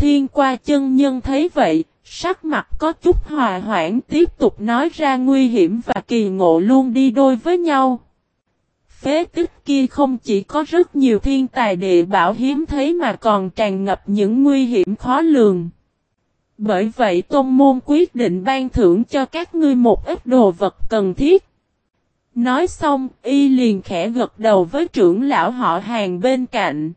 Thiên Qua chân nhân thấy vậy, sắc mặt có chút hòa hoãn tiếp tục nói ra nguy hiểm và kỳ ngộ luôn đi đôi với nhau. Phế tích kia không chỉ có rất nhiều thiên tài địa bảo hiếm thấy mà còn tràn ngập những nguy hiểm khó lường. Bởi vậy tôn môn quyết định ban thưởng cho các ngươi một ít đồ vật cần thiết. Nói xong, y liền khẽ gật đầu với trưởng lão họ Hàng bên cạnh.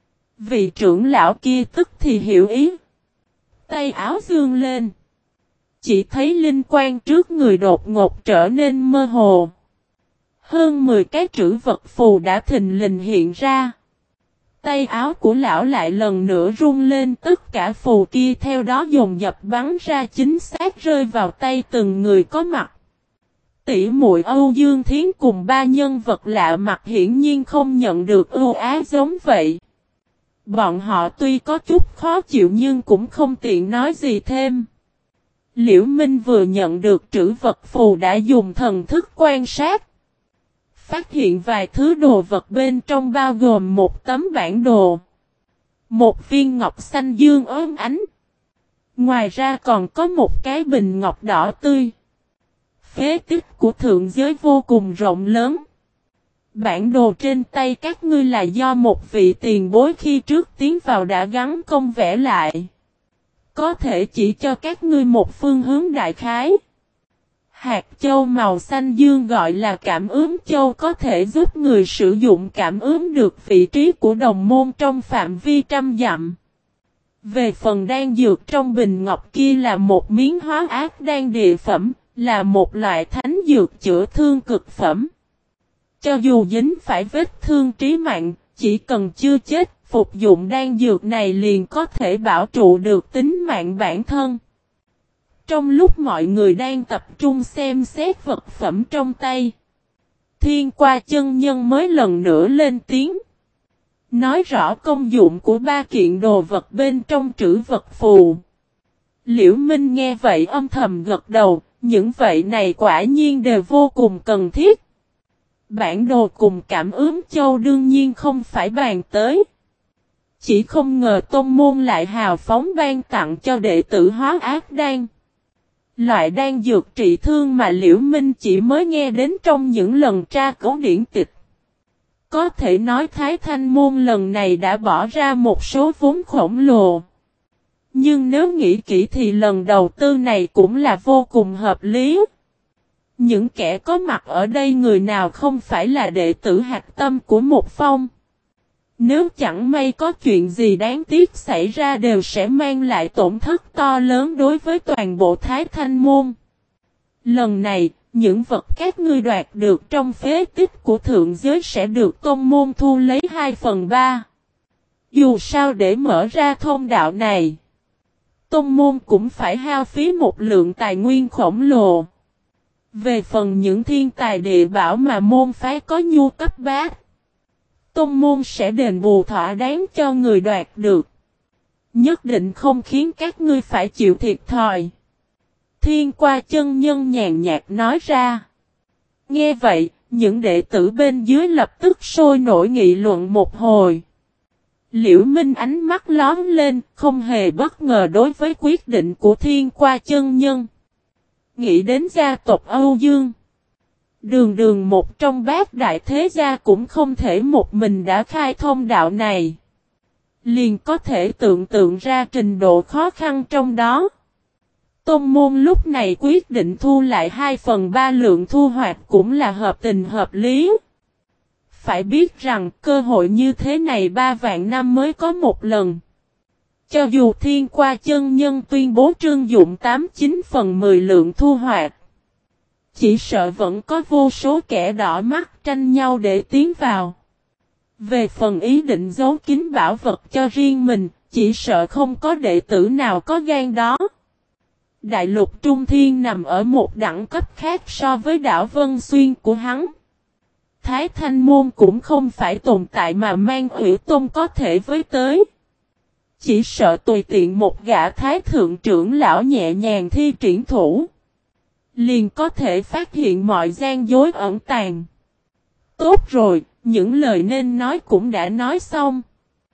Vị trưởng lão kia tức thì hiểu ý. Tay áo dương lên. Chỉ thấy linh quang trước người đột ngột trở nên mơ hồ. Hơn 10 cái trữ vật phù đã thình lình hiện ra. Tay áo của lão lại lần nữa rung lên, tất cả phù kia theo đó dồn dập bắn ra chính xác rơi vào tay từng người có mặt. Tỷ muội Âu Dương Thiến cùng ba nhân vật lạ mặt hiển nhiên không nhận được ưu ái giống vậy. Bọn họ tuy có chút khó chịu nhưng cũng không tiện nói gì thêm. Liễu Minh vừa nhận được trữ vật phù đã dùng thần thức quan sát. Phát hiện vài thứ đồ vật bên trong bao gồm một tấm bản đồ. Một viên ngọc xanh dương ốm ánh. Ngoài ra còn có một cái bình ngọc đỏ tươi. Phế tích của thượng giới vô cùng rộng lớn. Bản đồ trên tay các ngươi là do một vị tiền bối khi trước tiến vào đã gắn công vẽ lại. Có thể chỉ cho các ngươi một phương hướng đại khái. Hạt châu màu xanh dương gọi là cảm ứng châu có thể giúp người sử dụng cảm ứng được vị trí của đồng môn trong phạm vi trăm dặm. Về phần đan dược trong bình ngọc kia là một miếng hóa ác đan địa phẩm, là một loại thánh dược chữa thương cực phẩm. Cho dù dính phải vết thương trí mạng, chỉ cần chưa chết, phục dụng đan dược này liền có thể bảo trụ được tính mạng bản thân. Trong lúc mọi người đang tập trung xem xét vật phẩm trong tay, Thiên Qua chân nhân mới lần nữa lên tiếng. Nói rõ công dụng của ba kiện đồ vật bên trong trữ vật phù. Liễu Minh nghe vậy âm thầm gật đầu, những vậy này quả nhiên đều vô cùng cần thiết. Bản đồ cùng cảm ứng châu đương nhiên không phải bàn tới. Chỉ không ngờ tôn môn lại hào phóng ban tặng cho đệ tử hóa ác đan. Loại đan dược trị thương mà Liễu Minh chỉ mới nghe đến trong những lần tra cứu điển tịch. Có thể nói Thái Thanh môn lần này đã bỏ ra một số vốn khổng lồ. Nhưng nếu nghĩ kỹ thì lần đầu tư này cũng là vô cùng hợp lý. Những kẻ có mặt ở đây người nào không phải là đệ tử hạch tâm của một phong. Nếu chẳng may có chuyện gì đáng tiếc xảy ra đều sẽ mang lại tổn thất to lớn đối với toàn bộ Thái Thanh môn. Lần này, những vật các ngươi đoạt được trong phế tích của thượng giới sẽ được tôn môn thu lấy 2/3. Dù sao để mở ra thông đạo này, tôn môn cũng phải hao phí một lượng tài nguyên khổng lồ. Về phần những thiên tài địa bảo mà môn phái có nhu cấp bát, tôn môn sẽ đền bù thỏa đáng cho người đoạt được. Nhất định không khiến các ngươi phải chịu thiệt thòi. Thiên Qua chân nhân nhàn nhạt nói ra. Nghe vậy, những đệ tử bên dưới lập tức sôi nổi nghị luận một hồi. Liễu Minh ánh mắt lóm lên, không hề bất ngờ đối với quyết định của Thiên Qua chân nhân. Nghĩ đến gia tộc Âu Dương. Đường một trong bát đại thế gia cũng không thể một mình đã khai thông đạo này. Liền có thể tưởng tượng ra trình độ khó khăn trong đó. Tôn môn lúc này quyết định thu lại 2/3 lượng thu hoạch cũng là hợp tình hợp lý. Phải biết rằng cơ hội như thế này 3 vạn năm mới có một lần. Cho dù Thiên Qua chân nhân tuyên bố trương dụng 89/10 lượng thu hoạch, chỉ sợ vẫn có vô số kẻ đỏ mắt tranh nhau để tiến vào. Về phần ý định giấu kín bảo vật cho riêng mình, chỉ sợ không có đệ tử nào có gan đó. Đại lục Trung Thiên nằm ở một đẳng cấp khác so với đảo Vân Xuyên của hắn. Thái Thanh môn cũng không phải tồn tại mà mang Ủy Tôn có thể với tới. Chỉ sợ tùy tiện một gã thái thượng trưởng lão nhẹ nhàng thi triển thủ, liền có thể phát hiện mọi gian dối ẩn tàng. Tốt rồi, những lời nên nói cũng đã nói xong.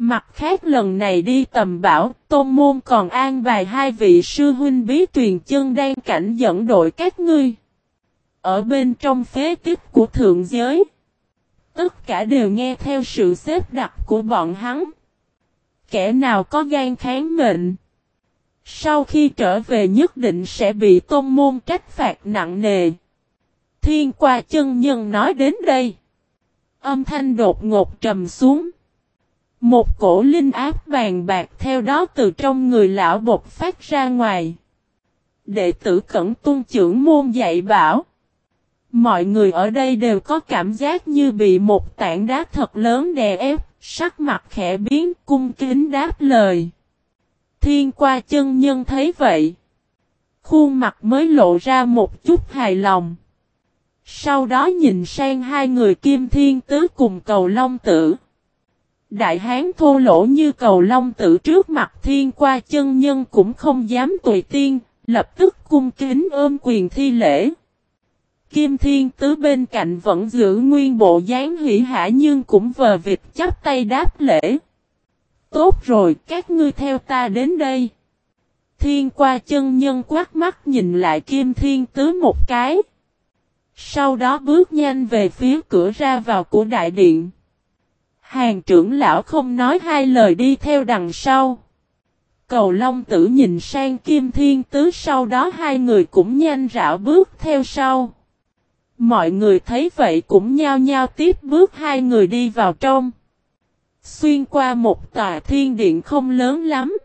Mặt khác lần này đi tầm bảo, Tôn Môn còn an bài hai vị sư huynh bí truyền chân đang cảnh dẫn đội các ngươi. Ở bên trong phế tích của thượng giới, tất cả đều nghe theo sự xếp đặt của bọn hắn. Kẻ nào có gan kháng mệnh, sau khi trở về nhất định sẽ bị Tôn Môn trách phạt nặng nề. Thiên Qua chân nhân nói đến đây, âm thanh đột ngột trầm xuống. Một cổ linh áp bàn bạc theo đó từ trong người lão bộc phát ra ngoài. Đệ tử Cẩn Tuân trưởng môn dạy bảo. Mọi người ở đây đều có cảm giác như bị một tảng đá thật lớn đè ép, sắc mặt khẽ biến, cung kính đáp lời. Thiên Qua chân nhân thấy vậy, khuôn mặt mới lộ ra một chút hài lòng. Sau đó nhìn sang hai người Kim Thiên Tứ cùng Cầu Long Tử. Đại hán thô lỗ như Cầu Long Tử trước mặt Thiên Qua chân nhân cũng không dám tùy tiên, lập tức cung kính ôm quyền thi lễ. Kim Thiên Tứ bên cạnh vẫn giữ nguyên bộ dáng hỉ hả nhưng cũng vờ vịt chắp tay đáp lễ. Tốt rồi, các ngươi theo ta đến đây. Thiên Qua chân nhân quát mắt nhìn lại Kim Thiên Tứ một cái. Sau đó bước nhanh về phía cửa ra vào của đại điện. Hàng trưởng lão không nói hai lời đi theo đằng sau. Cầu Long Tử nhìn sang Kim Thiên Tứ, sau đó hai người cũng nhanh rảo bước theo sau. Mọi người thấy vậy cũng nhao nhao tiếp bước hai người đi vào trong. Xuyên qua một tòa thiên điện không lớn lắm.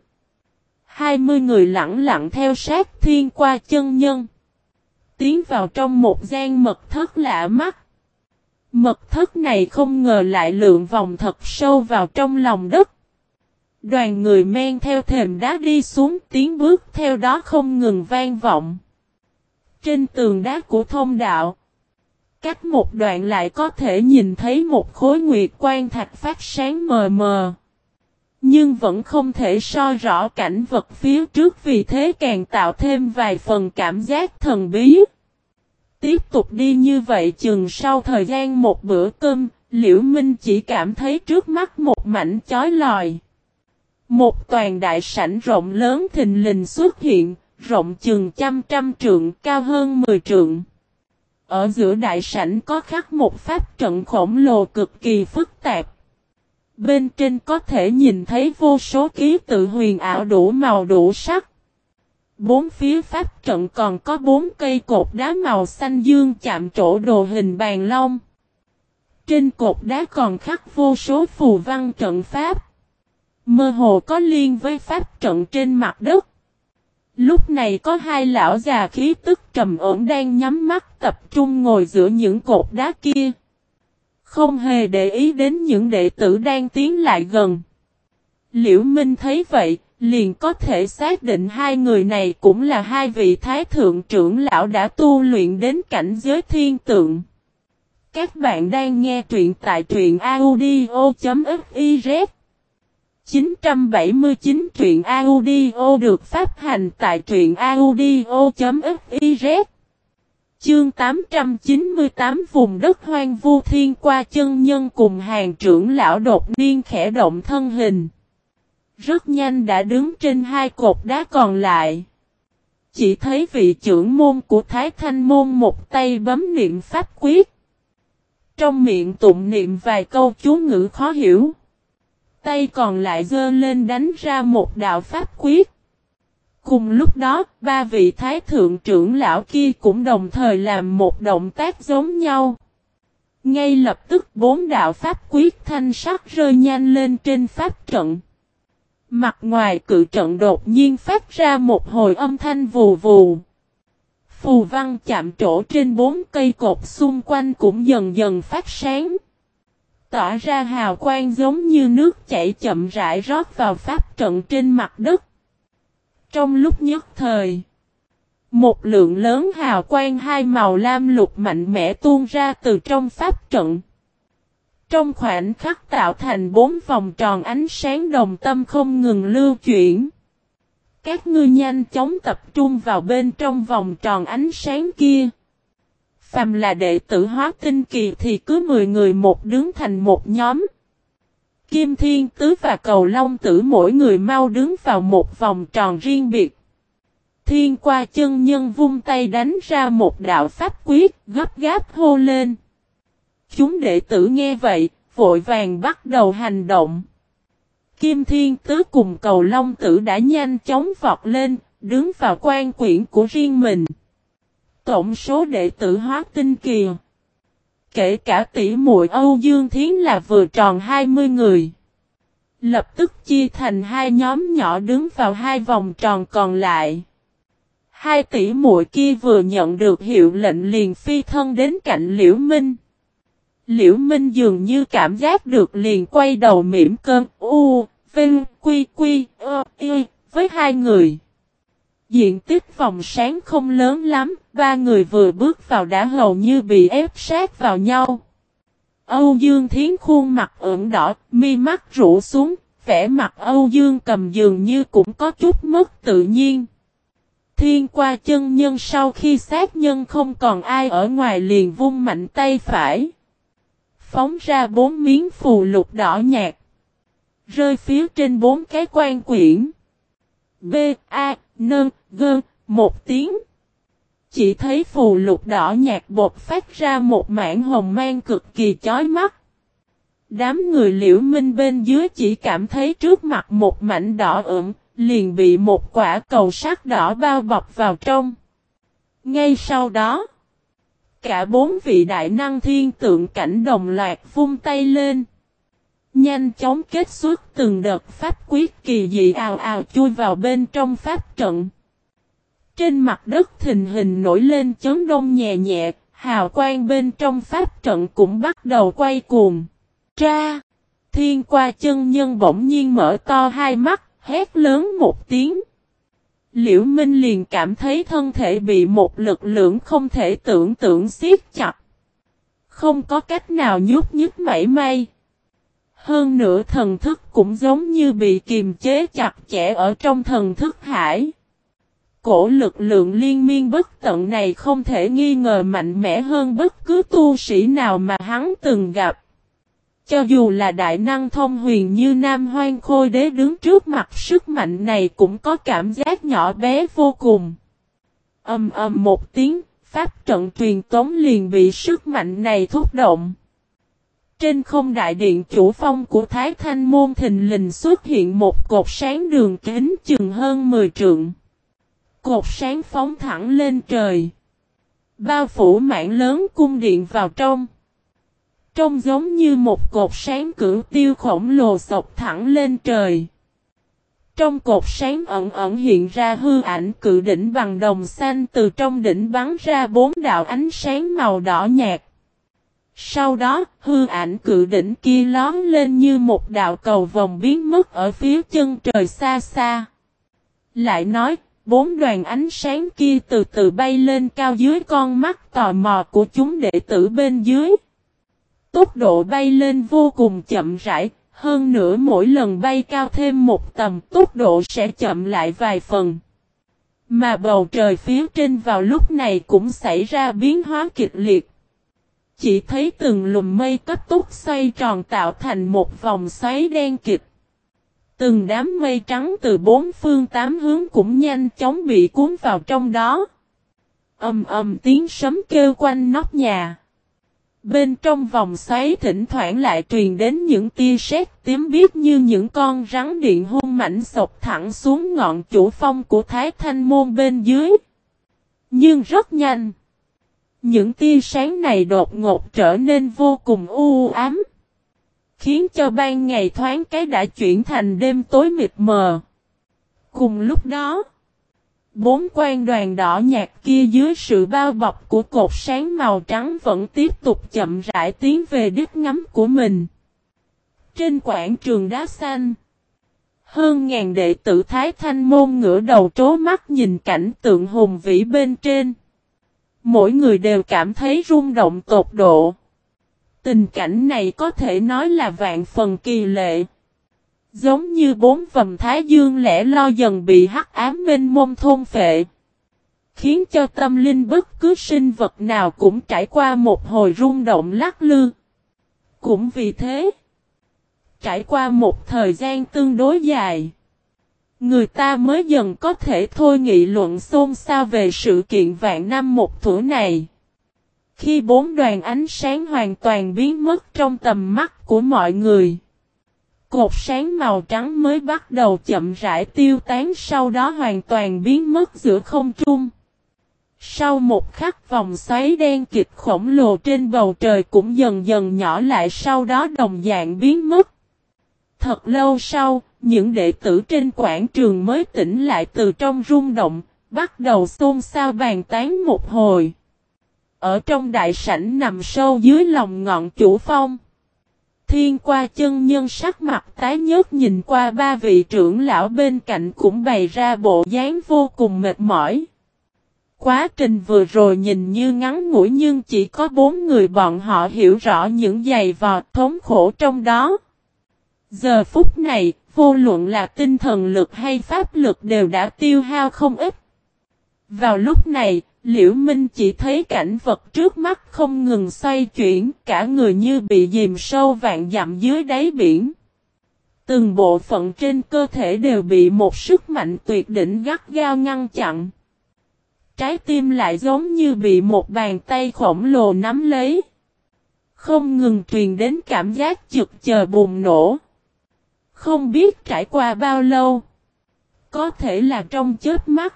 20 người lặng lặng theo sát Thiên Qua chân nhân. Tiến vào trong một gian mật thất lạ mắt. Mật thất này không ngờ lại lượn vòng thật sâu vào trong lòng đất. Đoàn người men theo thềm đá đi xuống, tiếng bước theo đó không ngừng vang vọng. Trên tường đá của thông đạo, cách một đoạn lại có thể nhìn thấy một khối nguyệt quan thạch phát sáng mờ mờ. Nhưng vẫn không thể soi rõ cảnh vật phía trước, vì thế càng tạo thêm vài phần cảm giác thần bí. Tiếp tục đi như vậy chừng sau thời gian một bữa cơm, Liễu Minh chỉ cảm thấy trước mắt một mảnh chói lòi. Một toàn đại sảnh rộng lớn thình lình xuất hiện, rộng chừng trăm trượng, cao hơn 10 trượng. Ở giữa đại sảnh có khắc một pháp trận khổng lồ cực kỳ phức tạp. Bên trên có thể nhìn thấy vô số ký tự huyền ảo đủ màu đủ sắc. Bốn phía pháp trận còn có 4 cây cột đá màu xanh dương chạm trổ đồ hình bàn long. Trên cột đá còn khắc vô số phù văn trận pháp. Mơ hồ có liên với pháp trận trên mặt đất. Lúc này có hai lão già khí tức trầm ổn đang nhắm mắt tập trung ngồi giữa những cột đá kia. Không hề để ý đến những đệ tử đang tiến lại gần. Liễu Minh thấy vậy, liền có thể xác định hai người này cũng là hai vị thái thượng trưởng lão đã tu luyện đến cảnh giới thiên tượng. Các bạn đang nghe truyện tại truyện audio.fiz 979 truyện audio được phát hành tại truyện audio.fiz. Chương 898 vùng đất hoang vu. Thiên Qua chân nhân cùng hàng trưởng lão đột nhiên khẽ động thân hình. Rất nhanh đã đứng trên hai cột đá còn lại. Chỉ thấy vị trưởng môn của Thái Thanh môn một tay bấm niệm pháp quyết. Trong miệng tụng niệm vài câu chú ngữ khó hiểu. Tay còn lại giơ lên đánh ra một đạo pháp quyết. Cùng lúc đó, ba vị thái thượng trưởng lão kia cũng đồng thời làm một động tác giống nhau. Ngay lập tức 4 đạo pháp quyết thanh sắc rơi nhanh lên trên pháp trận. Mặt ngoài cự trận đột nhiên phát ra một hồi âm thanh vù vù. Phù văn chạm trổ trên 4 cây cột xung quanh cũng dần dần phát sáng. Tỏa ra hào quang giống như nước chảy chậm rãi rót vào pháp trận trên mặt đất. Trong lúc nhất thời, một lượng lớn hào quang hai màu lam lục mạnh mẽ tuôn ra từ trong pháp trận. Trong khoảnh khắc tạo thành 4 vòng tròn ánh sáng đồng tâm không ngừng lưu chuyển. Các ngươi nhanh chóng tập trung vào bên trong vòng tròn ánh sáng kia. Phàm là đệ tử hóa tinh kỳ thì cứ 10 người một đứng thành một nhóm. Kim Thiên Tứ và Cầu Long Tử mỗi người mau đứng vào một vòng tròn riêng biệt. Thiên Qua chân nhân vung tay đánh ra một đạo pháp quyết, gấp gáp hô lên. Chúng đệ tử nghe vậy, vội vàng bắt đầu hành động. Kim Thiên Tứ cùng Cầu Long Tử đã nhanh chóng vọt lên, đứng vào quan quyển của riêng mình. Tổng số đệ tử Hóa Tinh Kỳ, kể cả tỷ muội Âu Dương Thiến là vừa tròn 20 người. Lập tức chia thành hai nhóm nhỏ đứng vào hai vòng tròn còn lại. Hai tỷ muội kia vừa nhận được hiệu lệnh liền phi thân đến cạnh Liễu Minh. Liễu Minh dường như cảm giác được liền quay đầu mỉm cơn Vinh Quy Quy Y với hai người. Diện tích vòng sáng không lớn lắm, ba người vừa bước vào đã hầu như bị ép sát vào nhau. Âu Dương Thiến khuôn mặt ửng đỏ, mi mắt rũ xuống, vẻ mặt Âu Dương Cầm dường như cũng có chút mất tự nhiên. Thiên Qua chân nhân sau khi sát nhân không còn ai ở ngoài liền vung mạnh tay phải. Phóng ra 4 miếng phù lục đỏ nhạt. Rơi phía trên 4 cái quan quyển. B, A, N, G, một tiếng. Chỉ thấy phù lục đỏ nhạt bột phát ra một mảng hồng mang cực kỳ chói mắt. Đám người Liễu Minh bên dưới chỉ cảm thấy trước mặt một mảnh đỏ ửng, liền bị một quả cầu sắt đỏ bao bọc vào trong. Ngay sau đó, cả 4 vị đại năng thiên tượng cảnh đồng loạt vung tay lên. Nhanh chóng kết xuất từng đợt pháp quyết kỳ dị ào ào chui vào bên trong pháp trận. Trên mặt đất thình hình nổi lên chấn động nhẹ nhẹ, hào quang bên trong pháp trận cũng bắt đầu quay cuồng. Tra! Thiên Qua chân nhân bỗng nhiên mở to hai mắt, hét lớn một tiếng. Liễu Minh liền cảm thấy thân thể bị một lực lượng không thể tưởng tượng siết chặt. Không có cách nào nhúc nhích mảy may. Hơn nữa thần thức cũng giống như bị kiềm chế chặt chẽ ở trong thần thức hải. Cổ lực lượng liên miên bất tận này không thể nghi ngờ mạnh mẽ hơn bất cứ tu sĩ nào mà hắn từng gặp. Cho dù là đại năng thông huyền như Nam Hoang Khôi Đế đứng trước mặt sức mạnh này cũng có cảm giác nhỏ bé vô cùng. Ầm ầm một tiếng, pháp trận truyền tống liền bị sức mạnh này thúc động. Trên không đại điện chủ phong của Thái Thanh Môn thình lình xuất hiện một cột sáng đường kính chừng hơn 10 trượng. Cột sáng phóng thẳng lên trời. Bao phủ mảng lớn cung điện vào trong. Trông giống như một cột sáng cửu tiêu khổng lồ xộc thẳng lên trời. Trong cột sáng ẩn ẩn hiện ra hư ảnh cự đỉnh bằng đồng xanh, từ trong đỉnh bắn ra 4 đạo ánh sáng màu đỏ nhạt. Sau đó, hư ảnh cự đỉnh kia lóm lên như một đạo cầu vồng biến mất ở phía chân trời xa xa. Lại nói, 4 đoàn ánh sáng kia từ từ bay lên cao dưới con mắt tò mò của chúng đệ tử bên dưới. Tốc độ bay lên vô cùng chậm rãi, hơn nữa mỗi lần bay cao thêm một tầm tốc độ sẽ chậm lại vài phần. Mà bầu trời phía trên vào lúc này cũng xảy ra biến hóa kịch liệt. Chỉ thấy từng lùm mây cấp tốc xoay tròn tạo thành một vòng xoáy đen kịt. Từng đám mây trắng từ 4 phương 8 hướng cũng nhanh chóng bị cuốn vào trong đó. Ầm ầm tiếng sấm kêu quanh nóc nhà. Bên trong vòng xoáy thỉnh thoảng lại truyền đến những tia sét tím biếc như những con rắn điện hung mãnh xộc thẳng xuống ngọn chủ phong của Thái Thanh Môn bên dưới. Nhưng rất nhanh, những tia sáng này đột ngột trở nên vô cùng u ám, khiến cho ban ngày thoáng cái đã chuyển thành đêm tối mịt mờ. Cùng lúc đó, 4 quan đoàn đỏ nhạt kia dưới sự bao bọc của cột sáng màu trắng vẫn tiếp tục chậm rãi tiến về đích ngắm của mình. Trên quảng trường đá xanh, hơn ngàn đệ tử Thái Thanh Môn ngửa đầu trố mắt nhìn cảnh tượng hùng vĩ bên trên. Mỗi người đều cảm thấy rung động tột độ. Tình cảnh này có thể nói là vạn phần kỳ lệ. Giống như 4 vầng thái dương lẻ lo dần bị hắc ám mênh mông thôn phệ. Khiến cho tâm linh bất cứ sinh vật nào cũng trải qua một hồi rung động lắc lư. Cũng vì thế, trải qua một thời gian tương đối dài, người ta mới dần có thể thôi nghị luận xôn xao về sự kiện vạn năm một thủa này. Khi bốn đoàn ánh sáng hoàn toàn biến mất trong tầm mắt của mọi người, cột sáng màu trắng mới bắt đầu chậm rãi tiêu tán, sau đó hoàn toàn biến mất giữa không trung. Sau một khắc, vòng xoáy đen kịt khổng lồ trên bầu trời cũng dần dần nhỏ lại, sau đó đồng dạng biến mất. Thật lâu sau, những đệ tử trên quảng trường mới tỉnh lại từ trong rung động, bắt đầu xôn xao bàn tán một hồi. Ở trong đại sảnh nằm sâu dưới lòng ngọn chủ phong, Thiên Qua chân nhân sắc mặt tái nhợt nhìn qua ba vị trưởng lão bên cạnh cũng bày ra bộ dáng vô cùng mệt mỏi. Quá trình vừa rồi nhìn như ngắn ngủi nhưng chỉ có 4 người bọn họ hiểu rõ những giày vò thống khổ trong đó. Giờ phút này, vô luận là tinh thần lực hay pháp lực đều đã tiêu hao không ít. Vào lúc này, Liễu Minh chỉ thấy cảnh vật trước mắt không ngừng xoay chuyển, cả người như bị chìm sâu vạn dặm dưới đáy biển. Từng bộ phận trên cơ thể đều bị một sức mạnh tuyệt đỉnh gắt gao ngăn chặn. Trái tim lại giống như bị một bàn tay khổng lồ nắm lấy. Không ngừng truyền đến cảm giác chực chờ bùng nổ. Không biết trải qua bao lâu. Có thể là trong chớp mắt.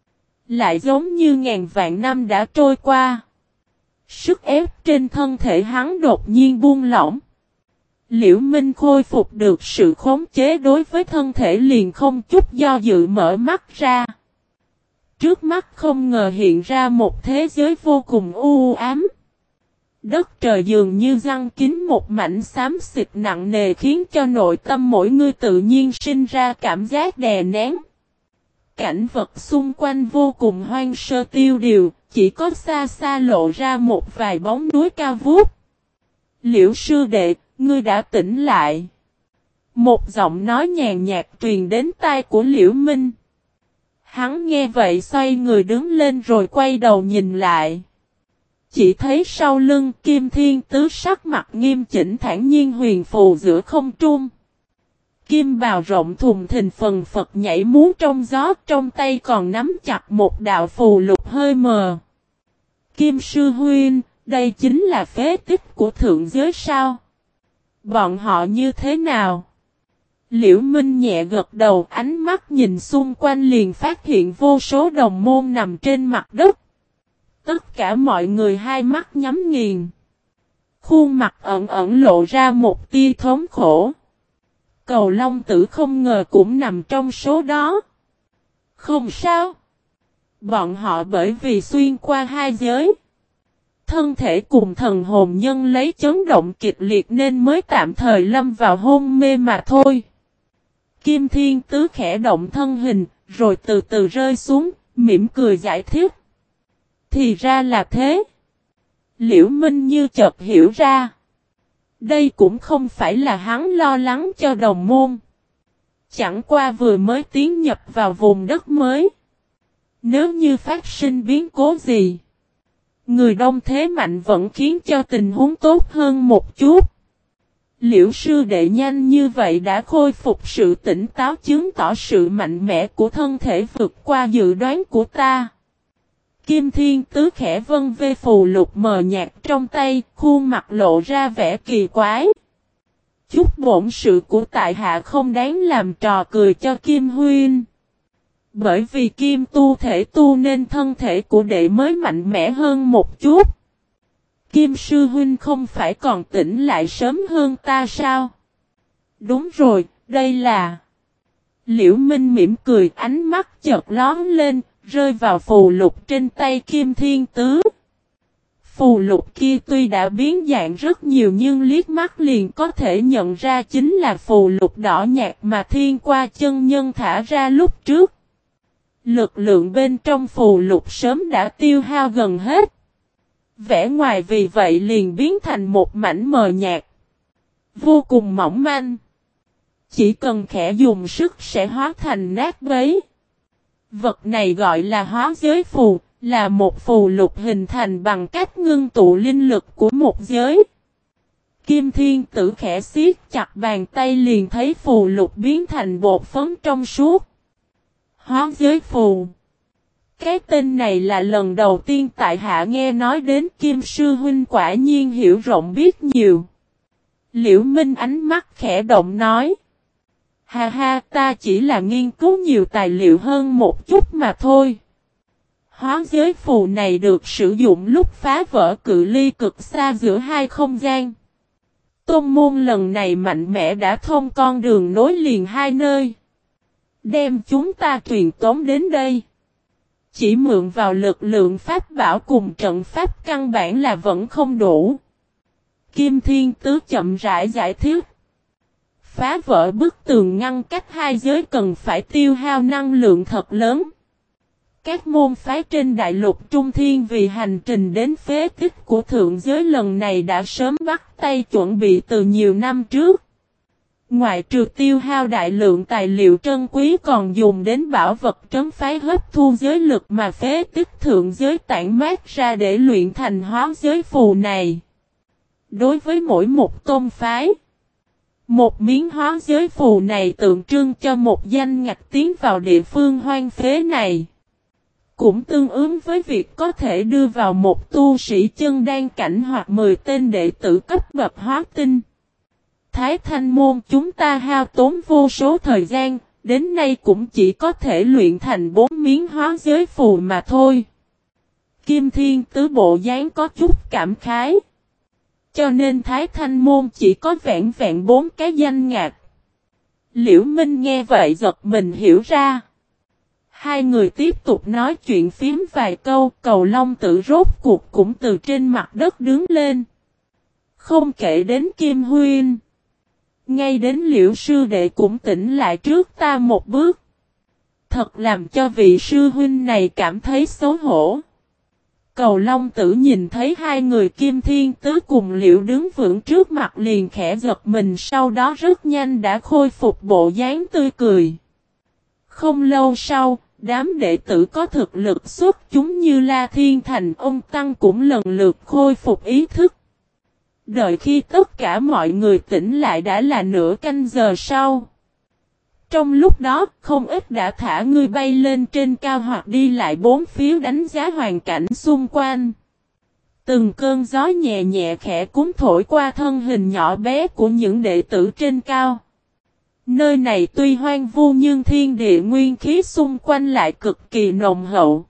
Lại giống như ngàn vạn năm đã trôi qua. Sức ép trên thân thể hắn đột nhiên buông lỏng. Liễu Minh khôi phục được sự khống chế đối với thân thể, liền không chút do dự mở mắt ra. Trước mắt không ngờ hiện ra một thế giới vô cùng u ám. Đất trời dường như giăng kín một mảnh xám xịt nặng nề, khiến cho nội tâm mỗi người tự nhiên sinh ra cảm giác đè nén. Cảnh vật xung quanh vô cùng hoang sơ tiêu điều, chỉ có xa xa lộ ra một vài bóng núi cao vút. Liễu sư đệ, ngươi đã tỉnh lại. Một giọng nói nhàn nhạt truyền đến tai của Liễu Minh. Hắn nghe vậy xoay người đứng lên rồi quay đầu nhìn lại. Chỉ thấy sau lưng Kim Thiên Tứ sắc mặt nghiêm chỉnh thản nhiên huyền phù giữa không trung. Kim bào rộng thùng thình phần phật nhảy múa trong gió, trong tay còn nắm chặt một đạo phù lục hơi mờ. Kim sư huynh, đây chính là phế tích của thượng giới sao? Bọn họ như thế nào? Liễu Minh nhẹ gật đầu, ánh mắt nhìn xung quanh liền phát hiện vô số đồng môn nằm trên mặt đất. Tất cả mọi người hai mắt nhắm nghiền. Khuôn mặt ẩn ẩn lộ ra một tia thống khổ. Cầu Long Tử không ngờ cũng nằm trong số đó. Không sao. Bọn họ bởi vì xuyên qua hai giới. Thân thể cùng thần hồn nhân lấy chấn động kịch liệt nên mới tạm thời lâm vào hôn mê mà thôi. Kim Thiên Tứ khẽ động thân hình, rồi từ từ rơi xuống, mỉm cười giải thích. Thì ra là thế. Liễu Minh như chợt hiểu ra. Đây cũng không phải là hắn lo lắng cho đồng môn. Chẳng qua vừa mới tiến nhập vào vùng đất mới. Nếu như phát sinh biến cố gì, người đông thế mạnh vẫn khiến cho tình huống tốt hơn một chút. Liễu sư đệ nhanh như vậy đã khôi phục sự tỉnh táo, chứng tỏ sự mạnh mẽ của thân thể vượt qua dự đoán của ta. Kim Thiên Tứ khẽ vân vê phù lục mờ nhạt trong tay, khuôn mặt lộ ra vẻ kỳ quái. Chút bổn sự của tại hạ không đáng làm trò cười cho Kim huynh. Bởi vì Kim tu thể tu nên thân thể của đệ mới mạnh mẽ hơn một chút. Kim sư huynh không phải còn tỉnh lại sớm hơn ta sao? Đúng rồi, đây là... Liễu Minh mỉm cười, ánh mắt chợt lóe lên, rơi vào phù lục trên tay Kim Thiên Tứ. Phù lục kia tuy đã biến dạng rất nhiều nhưng liếc mắt liền có thể nhận ra chính là phù lục đỏ nhạt mà Thiên Qua chân nhân thả ra lúc trước. Lực lượng bên trong phù lục sớm đã tiêu hao gần hết. Vẻ ngoài vì vậy liền biến thành một mảnh mờ nhạt. Vô cùng mỏng manh. Chỉ cần khẽ dùng sức sẽ hóa thành nát bấy. Vật này gọi là hóa giới phù, là một phù lục hình thành bằng cách ngưng tụ linh lực của một giới. Kim Thiên Tử khẽ siết chặt bàn tay liền thấy phù lục biến thành bột phấn trong suốt. Hóa giới phù. Cái tên này là lần đầu tiên tại hạ nghe nói đến, Kim sư huynh quả nhiên hiểu rộng biết nhiều. Liễu Minh ánh mắt khẽ động nói. Ha ha, ta chỉ là nghiên cứu nhiều tài liệu hơn một chút mà thôi. Hóa giới phù này được sử dụng lúc phá vỡ cự ly cực xa giữa hai không gian. Tôn môn lần này mạnh mẽ đã thông con đường nối liền hai nơi. Đem chúng ta truyền tống đến đây. Chỉ mượn vào lực lượng pháp bảo cùng trận pháp căn bản là vẫn không đủ. Kim Thiên Tứ chậm rãi giải thích. Phá vỡ bức tường ngăn cách hai giới cần phải tiêu hao năng lượng thật lớn. Các môn phái trên đại lục Trung Thiên vì hành trình đến phế tích của thượng giới lần này đã sớm bắt tay chuẩn bị từ nhiều năm trước. Ngoại trừ tiêu hao đại lượng tài liệu trân quý còn dùng đến bảo vật trấn phái hấp thu giới lực mà phế tích thượng giới tản mát ra để luyện thành hóa giới phù này. Đối với mỗi một tôn phái, một miếng hóa giới phù này tượng trưng cho một danh ngạch tiến vào địa phương hoang phế này. Cũng tương ứng với việc có thể đưa vào một tu sĩ chân đan cảnh hoặc 10 tên đệ tử cấp bậc hóa tinh. Thái Thanh môn chúng ta hao tốn vô số thời gian, đến nay cũng chỉ có thể luyện thành 4 miếng hóa giới phù mà thôi. Kim Thiên Tứ bộ dáng có chút cảm khái. Cho nên Thái Thanh môn chỉ có vẹn vẹn 4 cái danh ngạch. Liễu Minh nghe vậy giật mình hiểu ra. Hai người tiếp tục nói chuyện phím vài câu, Cầu Long Tử rốt cuộc cũng từ trên mặt đất đứng lên. Không kể đến Kim Huynh. Ngay đến Liễu sư đệ cũng tỉnh lại trước ta một bước. Thật làm cho vị sư huynh này cảm thấy xấu hổ. Cầu Long Tử nhìn thấy hai người Kim Thiên Tứ cùng Liễu đứng vững trước mặt liền khẽ giật mình, sau đó rất nhanh đã khôi phục bộ dáng tươi cười. Không lâu sau, đám đệ tử có thực lực xuất chúng như La Thiên Thành ông Tăng cũng lần lượt khôi phục ý thức. Đợi khi tất cả mọi người tỉnh lại đã là nửa canh giờ sau. Trong lúc đó, không ít đã thả người bay lên trên cao hoặc đi lại bốn phía đánh giá hoàn cảnh xung quanh. Từng cơn gió nhẹ nhẹ khẽ cuốn thổi qua thân hình nhỏ bé của những đệ tử trên cao. Nơi này tuy hoang vu nhưng thiên địa nguyên khí xung quanh lại cực kỳ nồng hậu.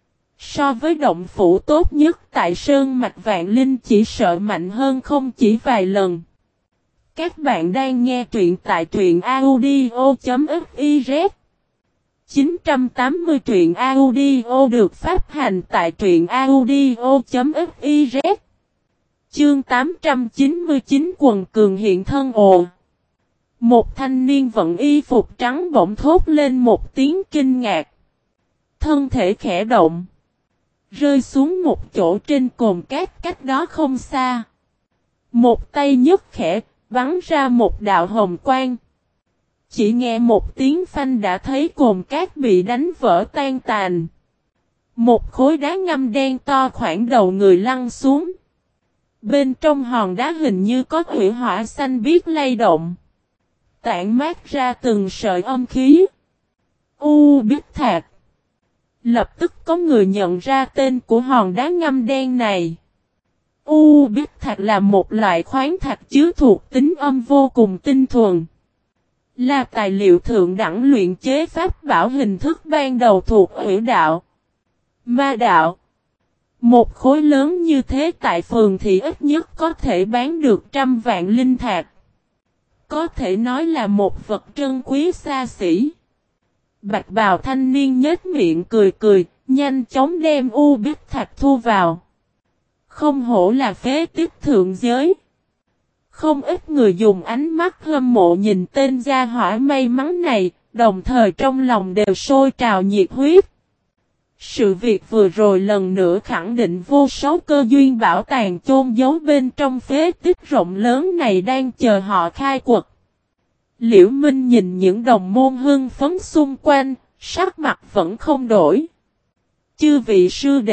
So với động phủ tốt nhất tại Sơn Mạch Vạn Linh chỉ sợ mạnh hơn không chỉ vài lần. Các bạn đang nghe truyện tại truyện audio.fiz 980 truyện audio được phát hành tại truyện audio.fiz Chương 899 quần cường hiện thân ồ. Một thanh niên vận y phục trắng bỗng thốt lên một tiếng kinh ngạc. Thân thể khẽ động. Rơi xuống một chỗ trên cồn cát cách đó không xa. Một tay nhấc khẽ, bắn ra một đạo hồng quang. Chỉ nghe một tiếng phanh đã thấy cồn cát bị đánh vỡ tan tàn. Một khối đá ngăm đen to khoảng đầu người lăn xuống. Bên trong hòn đá hình như có hỏa hỏa xanh biếc lay động. Tản mát ra từng sợi âm khí. Biết Thạch. Lập tức có người nhận ra tên của hòn đá ngăm đen này. Biết Thạch là một loại khoáng thạch chứa thuộc tính âm vô cùng tinh thuần. Là tài liệu thượng đẳng luyện chế pháp bảo hình thức ban đầu thuộc hủy đạo, ma đạo. Một khối lớn như thế tại phường thì ít nhất có thể bán được 100 vạn linh thạch. Có thể nói là một vật trân quý xa xỉ. Bạch bào thanh niên nhếch miệng cười cười, nhanh chóng đem Bích Thạch thu vào. Không hổ là phế tích thượng giới. Không ít người dùng ánh mắt hâm mộ nhìn tên gia hỏa may mắn này, đồng thời trong lòng đều sôi trào nhiệt huyết. Sự việc vừa rồi lần nữa khẳng định vô số cơ duyên bảo tàng chôn giấu bên trong phế tích rộng lớn này đang chờ họ khai quật. Liễu Minh nhìn những đồng môn hưng phấn xung quanh, sắc mặt vẫn không đổi. Chư vị sư đệ,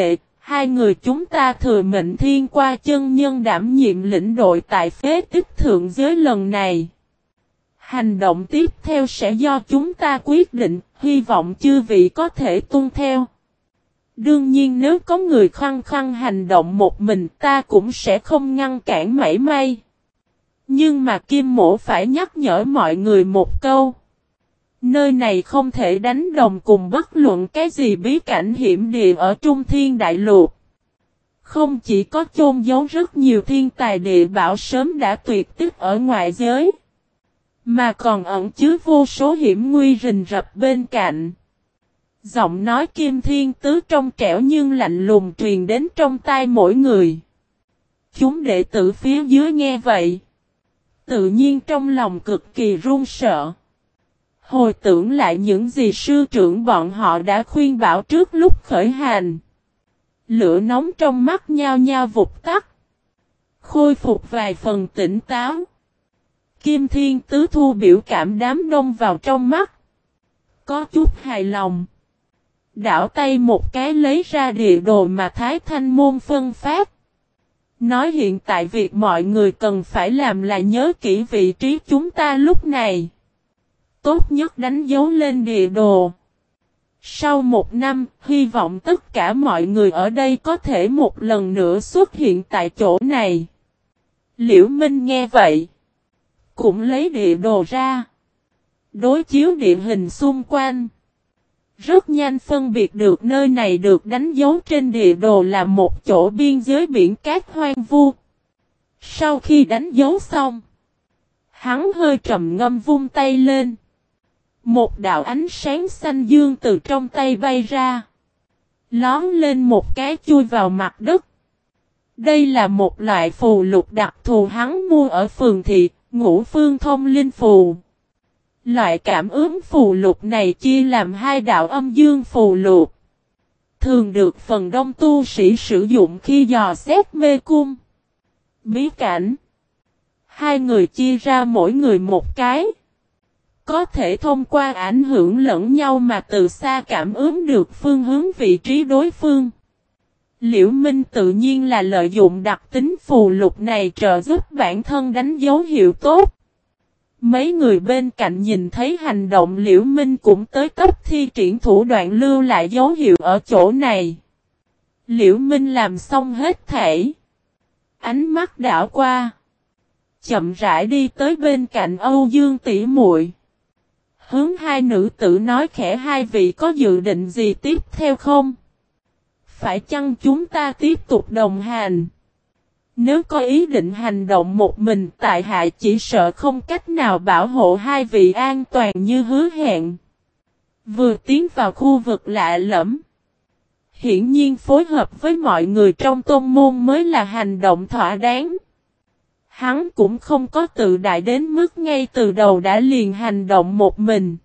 Hai người chúng ta thừa mệnh Thiên Qua chân nhân đảm nhiệm lĩnh đội tại phế tích thượng giới lần này. Hành động tiếp theo sẽ do chúng ta quyết định, hy vọng chư vị có thể tuân theo. Đương nhiên nếu có người khăng khăng hành động một mình ta cũng sẽ không ngăn cản mảy may. Nhưng mà Kim Mỗ phải nhắc nhở mọi người một câu. Nơi này không thể đánh đồng cùng bất luận cái gì bí cảnh hiểm địa ở Trung Thiên Đại Lục. Không chỉ có chôn giấu rất nhiều thiên tài địa bảo sớm đã tuyệt tích ở ngoại giới, mà còn ẩn chứa vô số hiểm nguy rình rập bên cạnh. Giọng nói Kim Thiên Tứ trong trẻo nhưng lạnh lùng truyền đến trong tai mỗi người. Chúng đệ tử phía dưới nghe vậy, tự nhiên trong lòng cực kỳ run sợ. Hồi tưởng lại những gì sư trưởng bọn họ đã khuyên bảo trước lúc khởi hành. Lửa nóng trong mắt nhao nhao vụt tắt. Khôi phục vài phần tỉnh táo. Kim Thiên Tứ thu biểu cảm đám đông vào trong mắt. Có chút hài lòng. Đảo tay một cái lấy ra địa đồ mà Thái Thanh Môn phân phát. Nói hiện tại việc mọi người cần phải làm là nhớ kỹ vị trí chúng ta lúc này. Tốt nhất đánh dấu lên địa đồ. Sau một năm, hy vọng tất cả mọi người ở đây có thể một lần nữa xuất hiện tại chỗ này. Liễu Minh nghe vậy, cũng lấy địa đồ ra. Đối chiếu địa hình xung quanh. Rất nhanh phân biệt được nơi này được đánh dấu trên địa đồ là một chỗ biên giới biển cát hoang vu. Sau khi đánh dấu xong, hắn hơi trầm ngâm vung tay lên. Một đạo ánh sáng xanh dương từ trong tay bay ra. Lón lên một cái chui vào mặt đất. Đây là một loại phù lục đặc thù hắn mua ở phường thị, Ngũ Phương Thông Linh Phù. Loại cảm ứng phù lục này chia làm hai đạo âm dương phù lục. Thường được phần đông tu sĩ sử dụng khi dò xét mê cung, bí cảnh. Hai người chia ra mỗi người một cái. Có thể thông qua ảnh hưởng lẫn nhau mà từ xa cảm ứng được phương hướng vị trí đối phương. Liễu Minh tự nhiên là lợi dụng đặc tính phù lục này trợ giúp bản thân đánh dấu hiệu tốt. Mấy người bên cạnh nhìn thấy hành động Liễu Minh cũng tới cấp thi triển thủ đoạn lưu lại dấu hiệu ở chỗ này. Liễu Minh làm xong hết thảy. Ánh mắt đảo qua. Chậm rãi đi tới bên cạnh Âu Dương tỷ muội. Hướng hai nữ tử nói khẽ hai vị có dự định gì tiếp theo không? Phải chăng chúng ta tiếp tục đồng hành? Nếu có ý định hành động một mình tại hạ chỉ sợ không cách nào bảo hộ hai vị an toàn như hứa hẹn. Vừa tiến vào khu vực lạ lẫm. Hiển nhiên phối hợp với mọi người trong tôn môn mới là hành động thỏa đáng. Hắn cũng không có tự đại đến mức ngay từ đầu đã liền hành động một mình.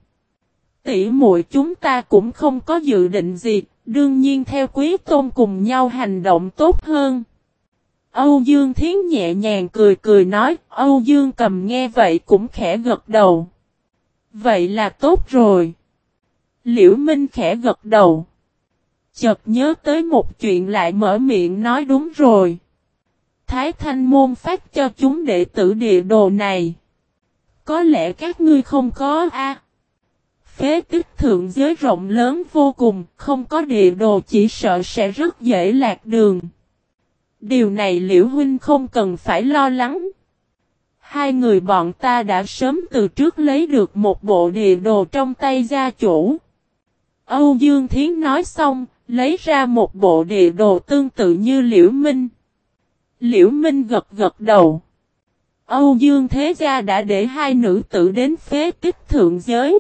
Tỷ muội chúng ta cũng không có dự định gì, đương nhiên theo quý tôn cùng nhau hành động tốt hơn. Âu Dương Thiến nhẹ nhàng cười cười nói, Âu Dương Cầm nghe vậy cũng khẽ gật đầu. Vậy là tốt rồi. Liễu Minh khẽ gật đầu. Chợt nhớ tới một chuyện lại mở miệng nói đúng rồi. Thái Thanh Môn phát cho chúng đệ tử địa đồ này. Có lẽ các ngươi không có a. Phế tích thượng giới rộng lớn vô cùng, không có địa đồ chỉ sợ sẽ rất dễ lạc đường. Điều này Liễu Huynh không cần phải lo lắng. Hai người bọn ta đã sớm từ trước lấy được một bộ địa đồ trong tay gia chủ. Âu Dương Thiến nói xong, lấy ra một bộ địa đồ tương tự như Liễu Minh. Liễu Minh gật gật đầu. Âu Dương Thế Gia đã để hai nữ tử đến phế tích thượng giới.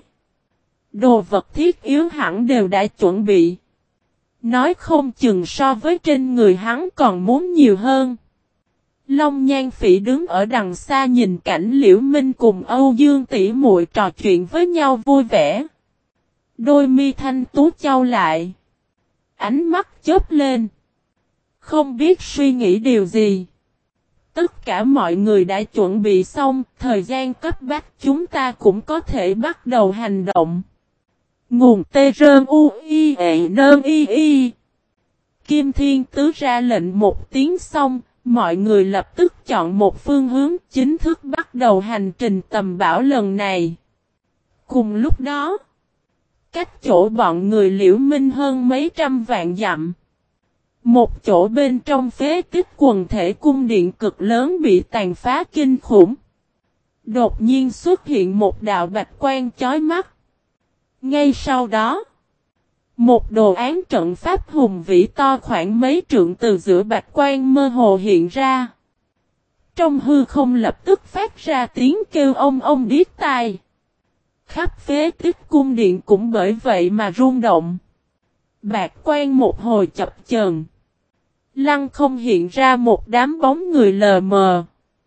Đồ vật thiết yếu hẳn đều đã chuẩn bị. Nói không chừng so với trên người hắn còn muốn nhiều hơn. Long Nhan Phỉ đứng ở đằng xa nhìn cảnh Liễu Minh cùng Âu Dương tỷ muội trò chuyện với nhau vui vẻ. Đôi mi thanh tú chau lại. Ánh mắt chớp lên. Không biết suy nghĩ điều gì. Tất cả mọi người đã chuẩn bị xong, thời gian cấp bách chúng ta cũng có thể bắt đầu hành động. Nguồn tê rơn u i e nơn y. Kim Thiên Tứ ra lệnh một tiếng xong, mọi người lập tức chọn một phương hướng chính thức bắt đầu hành trình tầm bảo lần này. Cùng lúc đó, cách chỗ bọn người Liễu Minh hơn mấy trăm vạn dặm. Một chỗ bên trong phế tích quần thể cung điện cực lớn bị tàn phá kinh khủng. Đột nhiên xuất hiện một đạo bạch quang chói mắt. Ngay sau đó, một đồ án trận pháp hùng vĩ to khoảng mấy trượng từ giữa bạch quang mơ hồ hiện ra. Trong hư không lập tức phát ra tiếng kêu ông điếc tai. Khắp phế tích cung điện cũng bởi vậy mà rung động. Bạch quang một hồi chập chờn. Lăng không hiện ra một đám bóng người lờ mờ.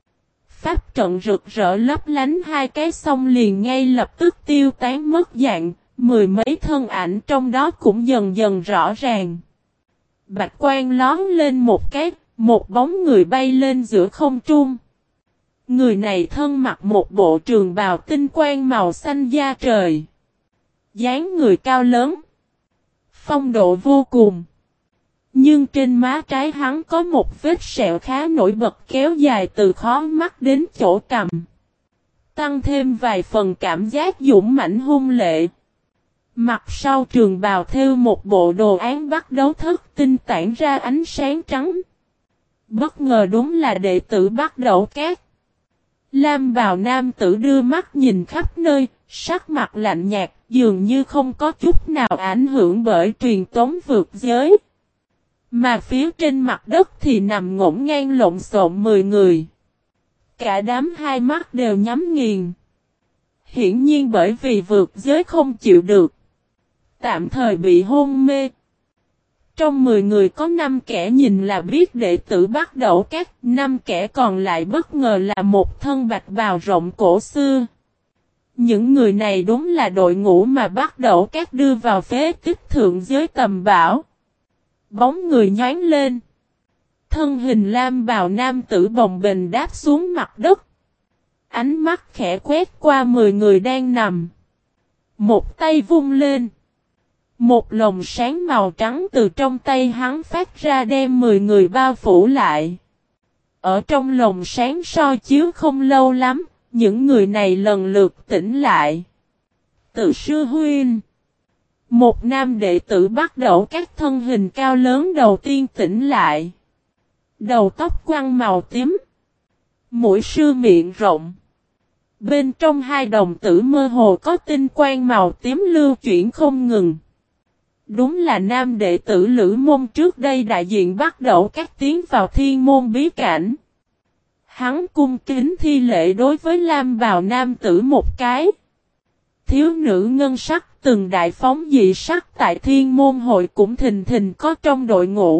Pháp trận rực rỡ lấp lánh hai cái xong liền ngay lập tức tiêu tán mất dạng. Mười mấy thân ảnh trong đó cũng dần dần rõ ràng. Bạch quang lón lên một cái, một bóng người bay lên giữa không trung. Người này thân mặc một bộ trường bào tinh quang màu xanh da trời. Dáng người cao lớn. Phong độ vô cùng. Nhưng trên má trái hắn có một vết sẹo khá nổi bật kéo dài từ khóe mắt đến chỗ cằm. Tăng thêm vài phần cảm giác dũng mãnh hung lệ. Mặt sau trường bào thêu một bộ đồ án bắt đấu thất tinh tản ra ánh sáng trắng. Bất ngờ đúng là đệ tử Bắt Đầu Cát. Lam bào nam tử đưa mắt nhìn khắp nơi, sắc mặt lạnh nhạt, dường như không có chút nào ảnh hưởng bởi truyền tống vượt giới. Mà phía trên mặt đất thì nằm ngổn ngang lộn xộn 10 người. Cả đám hai mắt đều nhắm nghiền. Hiển nhiên bởi vì vượt giới không chịu được. Tạm thời bị hôn mê. Trong 10 người có 5 kẻ nhìn là biết đệ tử Bắt Đầu Cát, 5 kẻ còn lại bất ngờ là một thân bạch bào rộng cổ xưa. Những người này đúng là đội ngũ mà Bắt Đầu Cát đưa vào phế tích thượng giới tầm bảo. Bóng người nhoáng lên. Thân hình lam bào nam tử bồng bềnh đáp xuống mặt đất. Ánh mắt khẽ quét qua 10 người đang nằm. Một tay vung lên. Một lồng sáng màu trắng từ trong tay hắn phát ra đem 10 người bao phủ lại. Ở trong lồng sáng soi chiếu không lâu lắm, những người này lần lượt tỉnh lại. Tự sư huynh. Một nam đệ tử Bắt Đầu Cát thân hình cao lớn đầu tiên tỉnh lại. Đầu tóc quăn màu tím. Mũi sư miệng rộng. Bên trong hai đồng tử mơ hồ có tinh quang màu tím lưu chuyển không ngừng. Đúng là nam đệ tử Lữ Môn trước đây đại diện Bắt Đầu Cát tiến vào thiên môn bí cảnh. Hắn cung kính thi lễ đối với lam bào nam tử một cái. Thiếu nữ ngân sắc từng đại phóng dị sắc tại thiên môn hội cũng thình thình có trong đội ngũ.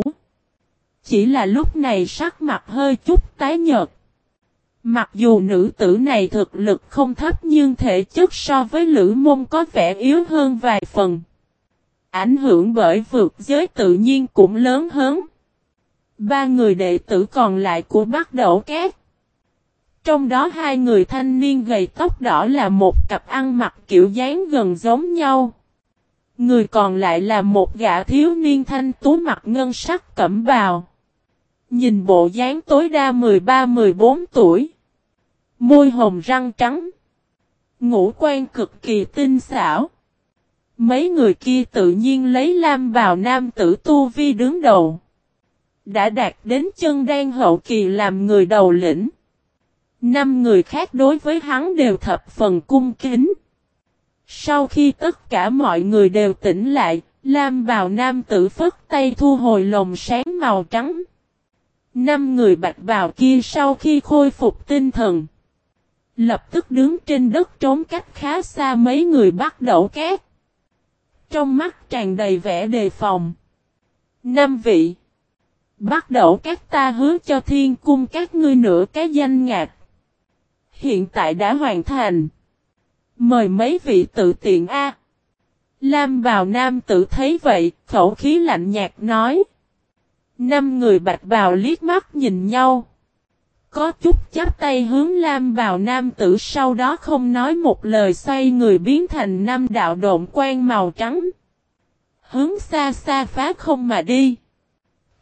Chỉ là lúc này sắc mặt hơi chút tái nhợt. Mặc dù nữ tử này thực lực không thấp nhưng thể chất so với Lữ Môn có vẻ yếu hơn vài phần. Ảnh hưởng bởi vượt giới tự nhiên cũng lớn hơn. 3 người đệ tử còn lại của Bắt Đầu Cát. Trong đó 2 người thanh niên gầy tóc đỏ là một cặp ăn mặc kiểu dáng gần giống nhau. Người còn lại là một gã thiếu niên thanh tú mặc ngân sắc cẩm bào. Nhìn bộ dáng tối đa 13-14 tuổi. Môi hồng răng trắng. Ngũ quan cực kỳ tinh xảo. Mấy người kia tự nhiên lấy lam bào nam tử tu vi đứng đầu. Đã đạt đến chân đan hậu kỳ làm người đầu lĩnh. 5 người khác đối với hắn đều thập phần cung kính. Sau khi tất cả mọi người đều tỉnh lại, lam bào nam tử phất tay thu hồi lồng sáng màu trắng. 5 người bạch bào kia sau khi khôi phục tinh thần, lập tức đứng trên đất trống cách khá xa mấy người Bắt Đầu Cát. Trong mắt tràn đầy vẻ đề phòng. 5 vị. Bắt Đầu Cát ta hứa cho thiên cung các ngươi nửa cái danh ngạch. Hiện tại đã hoàn thành. Mời mấy vị tự tiện a. Lam bào nam tử thấy vậy, khẩu khí lạnh nhạt nói. 5 người bạch bào liếc mắt nhìn nhau. Có chút chắp tay hướng lam bào nam tử, sau đó không nói một lời xoay người biến thành 5 đạo độn quang màu trắng. Hướng xa xa phá không mà đi.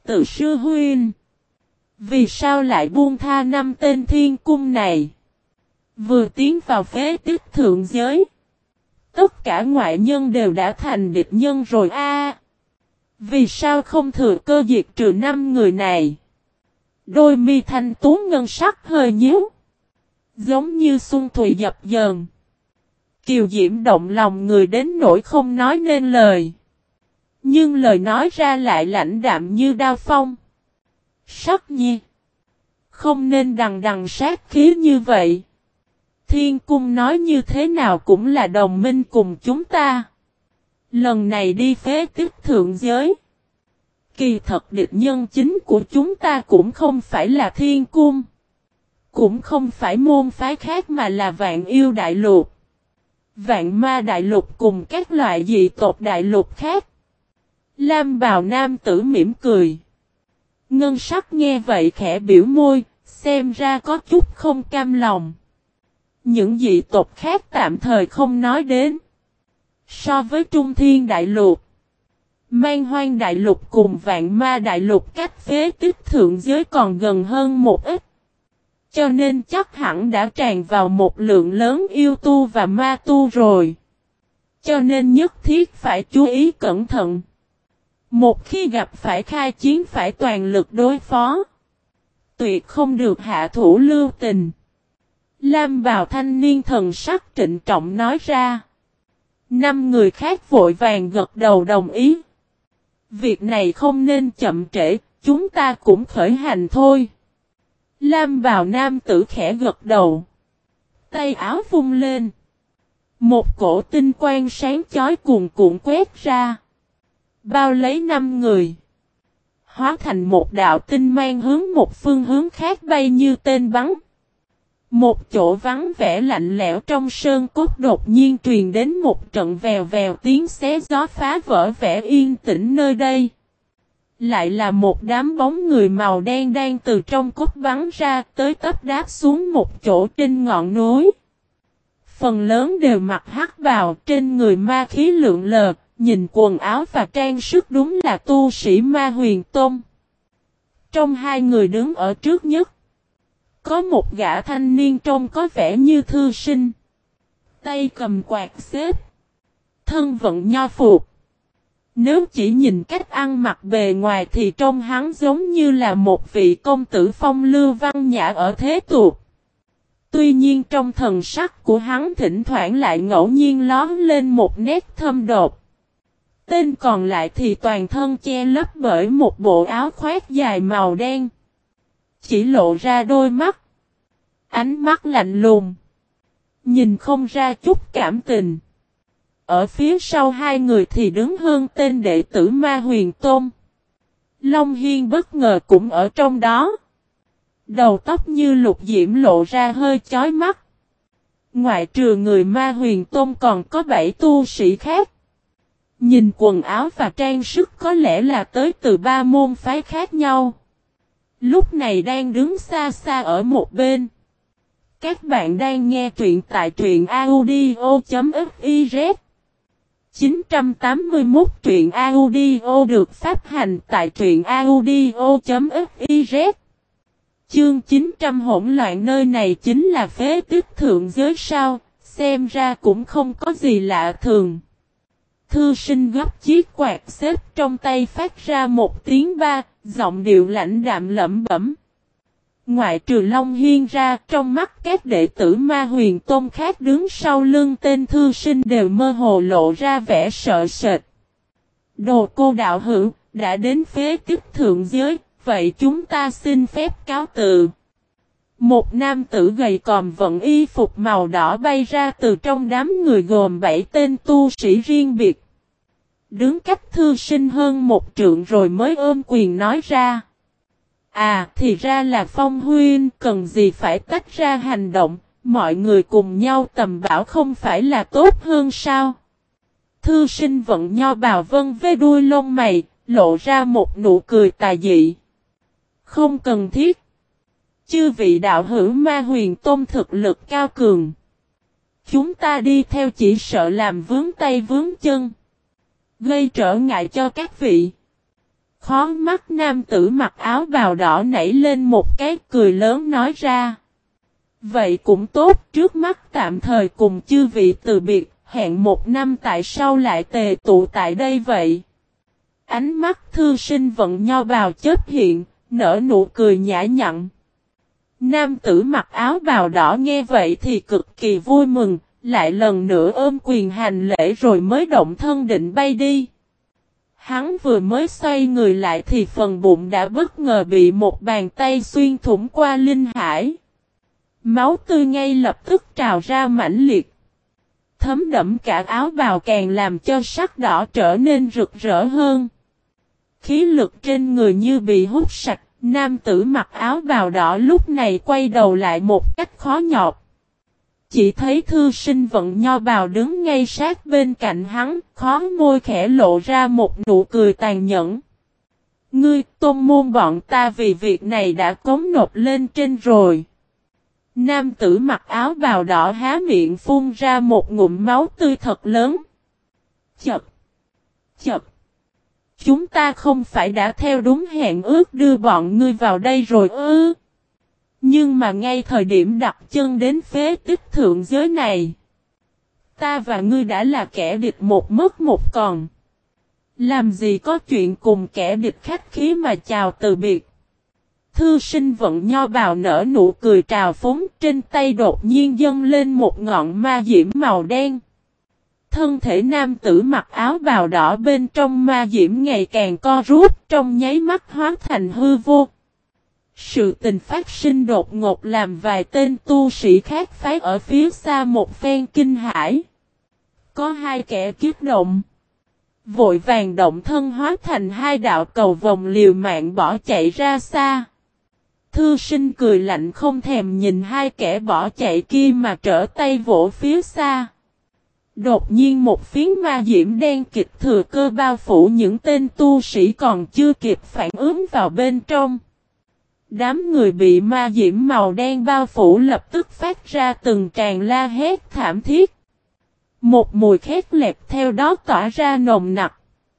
Từ sư huynh, vì sao lại buông tha 5 tên thiên cung này? Vừa tiến vào phế tích thượng giới, tất cả ngoại nhân đều đã thành địch nhân rồi a. Vì sao không thừa cơ diệt trừ 5 người này? Đôi mi thanh tú ngân sắc hơi nhíu, giống như xuân thủy dập dờn. Kiều diễm động lòng người đến nỗi không nói nên lời. Nhưng lời nói ra lại lãnh đạm như đao phong. Sắc nhi, không nên đằng đằng sát khí như vậy. Thiên cung nói như thế nào cũng là đồng minh cùng chúng ta. Lần này đi phế tích thượng giới, kỳ thật địch nhân chính của chúng ta cũng không phải là thiên cung, cũng không phải môn phái khác mà là Vạn Yêu Đại Lục, Vạn Ma Đại Lục cùng các loại dị tộc đại lục khác. Lam bào nam tử mỉm cười. Ngân sắc nghe vậy khẽ biểu môi, xem ra có chút không cam lòng. Những dị tộc khác tạm thời không nói đến. So với Trung Thiên Đại Lục, Man Hoang Đại Lục cùng Vạn Ma Đại Lục cách phế tích thượng giới còn gần hơn một ít. Cho nên chắc hẳn đã tràn vào một lượng lớn yêu tu và ma tu rồi. Cho nên nhất thiết phải chú ý cẩn thận. Một khi gặp phải khai chiến phải toàn lực đối phó. Tuyệt không được hạ thủ lưu tình. Lam bào thanh niên thần sắc trịnh trọng nói ra. 5 người khác vội vàng gật đầu đồng ý. Việc này không nên chậm trễ, chúng ta cũng khởi hành thôi. Lam bào nam tử khẽ gật đầu. Tay áo vung lên. Một cổ tinh quang sáng chói cuồn cuộn quét ra. Bao lấy 5 người. Hóa thành một đạo tinh mang hướng một phương hướng khác bay như tên bắn. Một chỗ vắng vẻ lạnh lẽo trong sơn cốt đột nhiên truyền đến một trận vèo vèo tiếng xé gió phá vỡ vẻ yên tĩnh nơi đây. Lại là một đám bóng người màu đen đang từ trong cốt bắn ra tới tấp đáp xuống một chỗ trên ngọn núi. Phần lớn đều mặc hắc bào, trên người ma khí lượn lờ, nhìn quần áo và trang sức đúng là tu sĩ Ma Huyền Tông. Trong 2 người đứng ở trước nhất, có một gã thanh niên trông có vẻ như thư sinh. Tay cầm quạt xếp, thân vận nho phục. Nếu chỉ nhìn cách ăn mặc bề ngoài thì trông hắn giống như là một vị công tử phong lưu văn nhã ở thế tục. Tuy nhiên trong thần sắc của hắn thỉnh thoảng lại ngẫu nhiên lóm lên một nét thâm độc. Tên còn lại thì toàn thân che lấp bởi một bộ áo khoác dài màu đen. Chỉ lộ ra đôi mắt. Ánh mắt lạnh lùng. Nhìn không ra chút cảm tình. Ở phía sau 2 người thì đứng hơn tên đệ tử Ma Huyền Tôn. Long Hiên bất ngờ cũng ở trong đó. Đầu tóc như lục diễm lộ ra hơi chói mắt. Ngoại trừ người Ma Huyền Tôn còn có 7 tu sĩ khác. Nhìn quần áo và trang sức có lẽ là tới từ 3 môn phái khác nhau. Lúc này đang đứng xa xa ở một bên. Các bạn đang nghe truyện tại truyện audio.fiz 981 truyện audio được phát hành tại truyện audio.fiz. Chương 900 hỗn loạn nơi này chính là phế tích thượng giới sao, xem ra cũng không có gì lạ thường. Thư sinh gấp chiếc quạt xếp trong tay phát ra một tiếng ba, giọng điệu lãnh đạm lẩm bẩm. Ngoại trừ Long Hiên ra, trong mắt các đệ tử Ma Huyền Tôn khác đứng sau lưng tên thư sinh đều mơ hồ lộ ra vẻ sợ sệt. Đồ cô đạo hữu, đã đến phế tích thượng giới, vậy chúng ta xin phép cáo từ. Một nam tử gầy còm vận y phục màu đỏ bay ra từ trong đám người gồm 7 tên tu sĩ riêng biệt. Đứng cách thư sinh hơn 1 trượng rồi mới ôm quyền nói ra. À, thì ra là Phong huynh, cần gì phải tách ra hành động, mọi người cùng nhau tầm bảo không phải là tốt hơn sao? Thư sinh vận nho bào vân với đuôi lông mày, lộ ra một nụ cười tà dị. Không cần thiết. Chư vị đạo hữu Ma Huyền Tôn thực lực cao cường. Chúng ta đi theo chỉ sợ làm vướng tay vướng chân, gây trở ngại cho các vị. Khó mắt nam tử mặc áo bào đỏ nảy lên một cái cười lớn nói ra. Vậy cũng tốt, trước mắt tạm thời cùng chư vị từ biệt, hẹn một năm tại sau lại tề tụ tại đây vậy. Ánh mắt thư sinh vận nho bào chớp hiện, nở nụ cười nhã nhặn. Nam tử mặc áo bào đỏ nghe vậy thì cực kỳ vui mừng, lại lần nữa ôm quyền hành lễ rồi mới động thân định bay đi. Hắn vừa mới xoay người lại thì phần bụng đã bất ngờ bị một bàn tay xuyên thủng qua linh hải. Máu tươi ngay lập tức trào ra mãnh liệt. Thấm đẫm cả áo bào càng làm cho sắc đỏ trở nên rực rỡ hơn. Khí lực trên người như bị hút sạch, nam tử mặc áo bào đỏ lúc này quay đầu lại một cách khó nhọc. Chỉ thấy thư sinh vận nho bào đứng ngay sát bên cạnh hắn, khó môi khẽ lộ ra một nụ cười tàn nhẫn. Ngươi, tôn môn bọn ta vì việc này đã cống nộp lên trên rồi. Nam tử mặc áo bào đỏ há miệng phun ra một ngụm máu tươi thật lớn. Chập! Chập! Chúng ta không phải đã theo đúng hẹn ước đưa bọn ngươi vào đây rồi ư? Nhưng mà ngay thời điểm đặt chân đến phế tích thượng giới này, ta và ngươi đã là kẻ địch một mất một còn. Làm gì có chuyện cùng kẻ địch khách khí mà chào từ biệt. Thư sinh vận nho bào nở nụ cười trào phúng, trên tay đột nhiên dâng lên một ngọn ma diễm màu đen. Thân thể nam tử mặc áo bào đỏ bên trong ma diễm ngày càng co rút, trong nháy mắt hóa thành hư vô. Sự tình phát sinh đột ngột làm vài tên tu sĩ khác phái ở phía xa một phen kinh hãi. Có hai kẻ kiếp động, vội vàng động thân hóa thành hai đạo cầu vòng liều mạng bỏ chạy ra xa. Thư sinh cười lạnh không thèm nhìn hai kẻ bỏ chạy kia mà trở tay vỗ phía xa. Đột nhiên một phiến ma diễm đen kịch thừa cơ bao phủ những tên tu sĩ còn chưa kịp phản ứng vào bên trong. Đám người bị ma diễm màu đen bao phủ lập tức phát ra từng tràng la hét thảm thiết. Một mùi khét lẹt theo đó tỏa ra nồng nặc.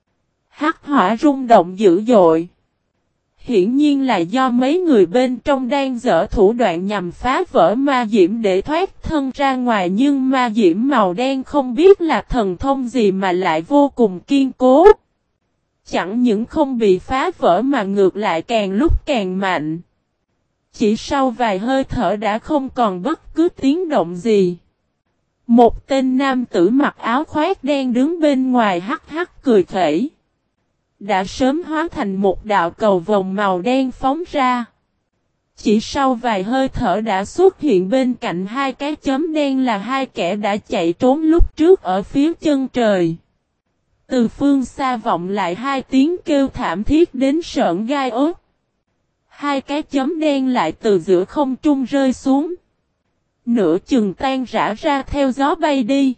Hắc hỏa rung động dữ dội. Hiển nhiên là do mấy người bên trong đang dở thủ đoạn nhằm phá vỡ ma diễm để thoát thân ra ngoài, nhưng ma diễm màu đen không biết là thần thông gì mà lại vô cùng kiên cố. Chẳng những không bị phá vỡ mà ngược lại càng lúc càng mạnh. Chỉ sau vài hơi thở đã không còn bất cứ tiếng động gì. Một tên nam tử mặc áo khoác đen đứng bên ngoài hắc hắc cười khẩy. Đã sớm hóa thành một đạo cầu vồng màu đen phóng ra. Chỉ sau vài hơi thở đã xuất hiện bên cạnh hai cái chấm đen là hai kẻ đã chạy trốn lúc trước ở phía chân trời. Từ phương xa vọng lại hai tiếng kêu thảm thiết đến sởn gai ốt. Hai cái chấm đen lại từ giữa không trung rơi xuống. Nửa chừng tan rã ra theo gió bay đi.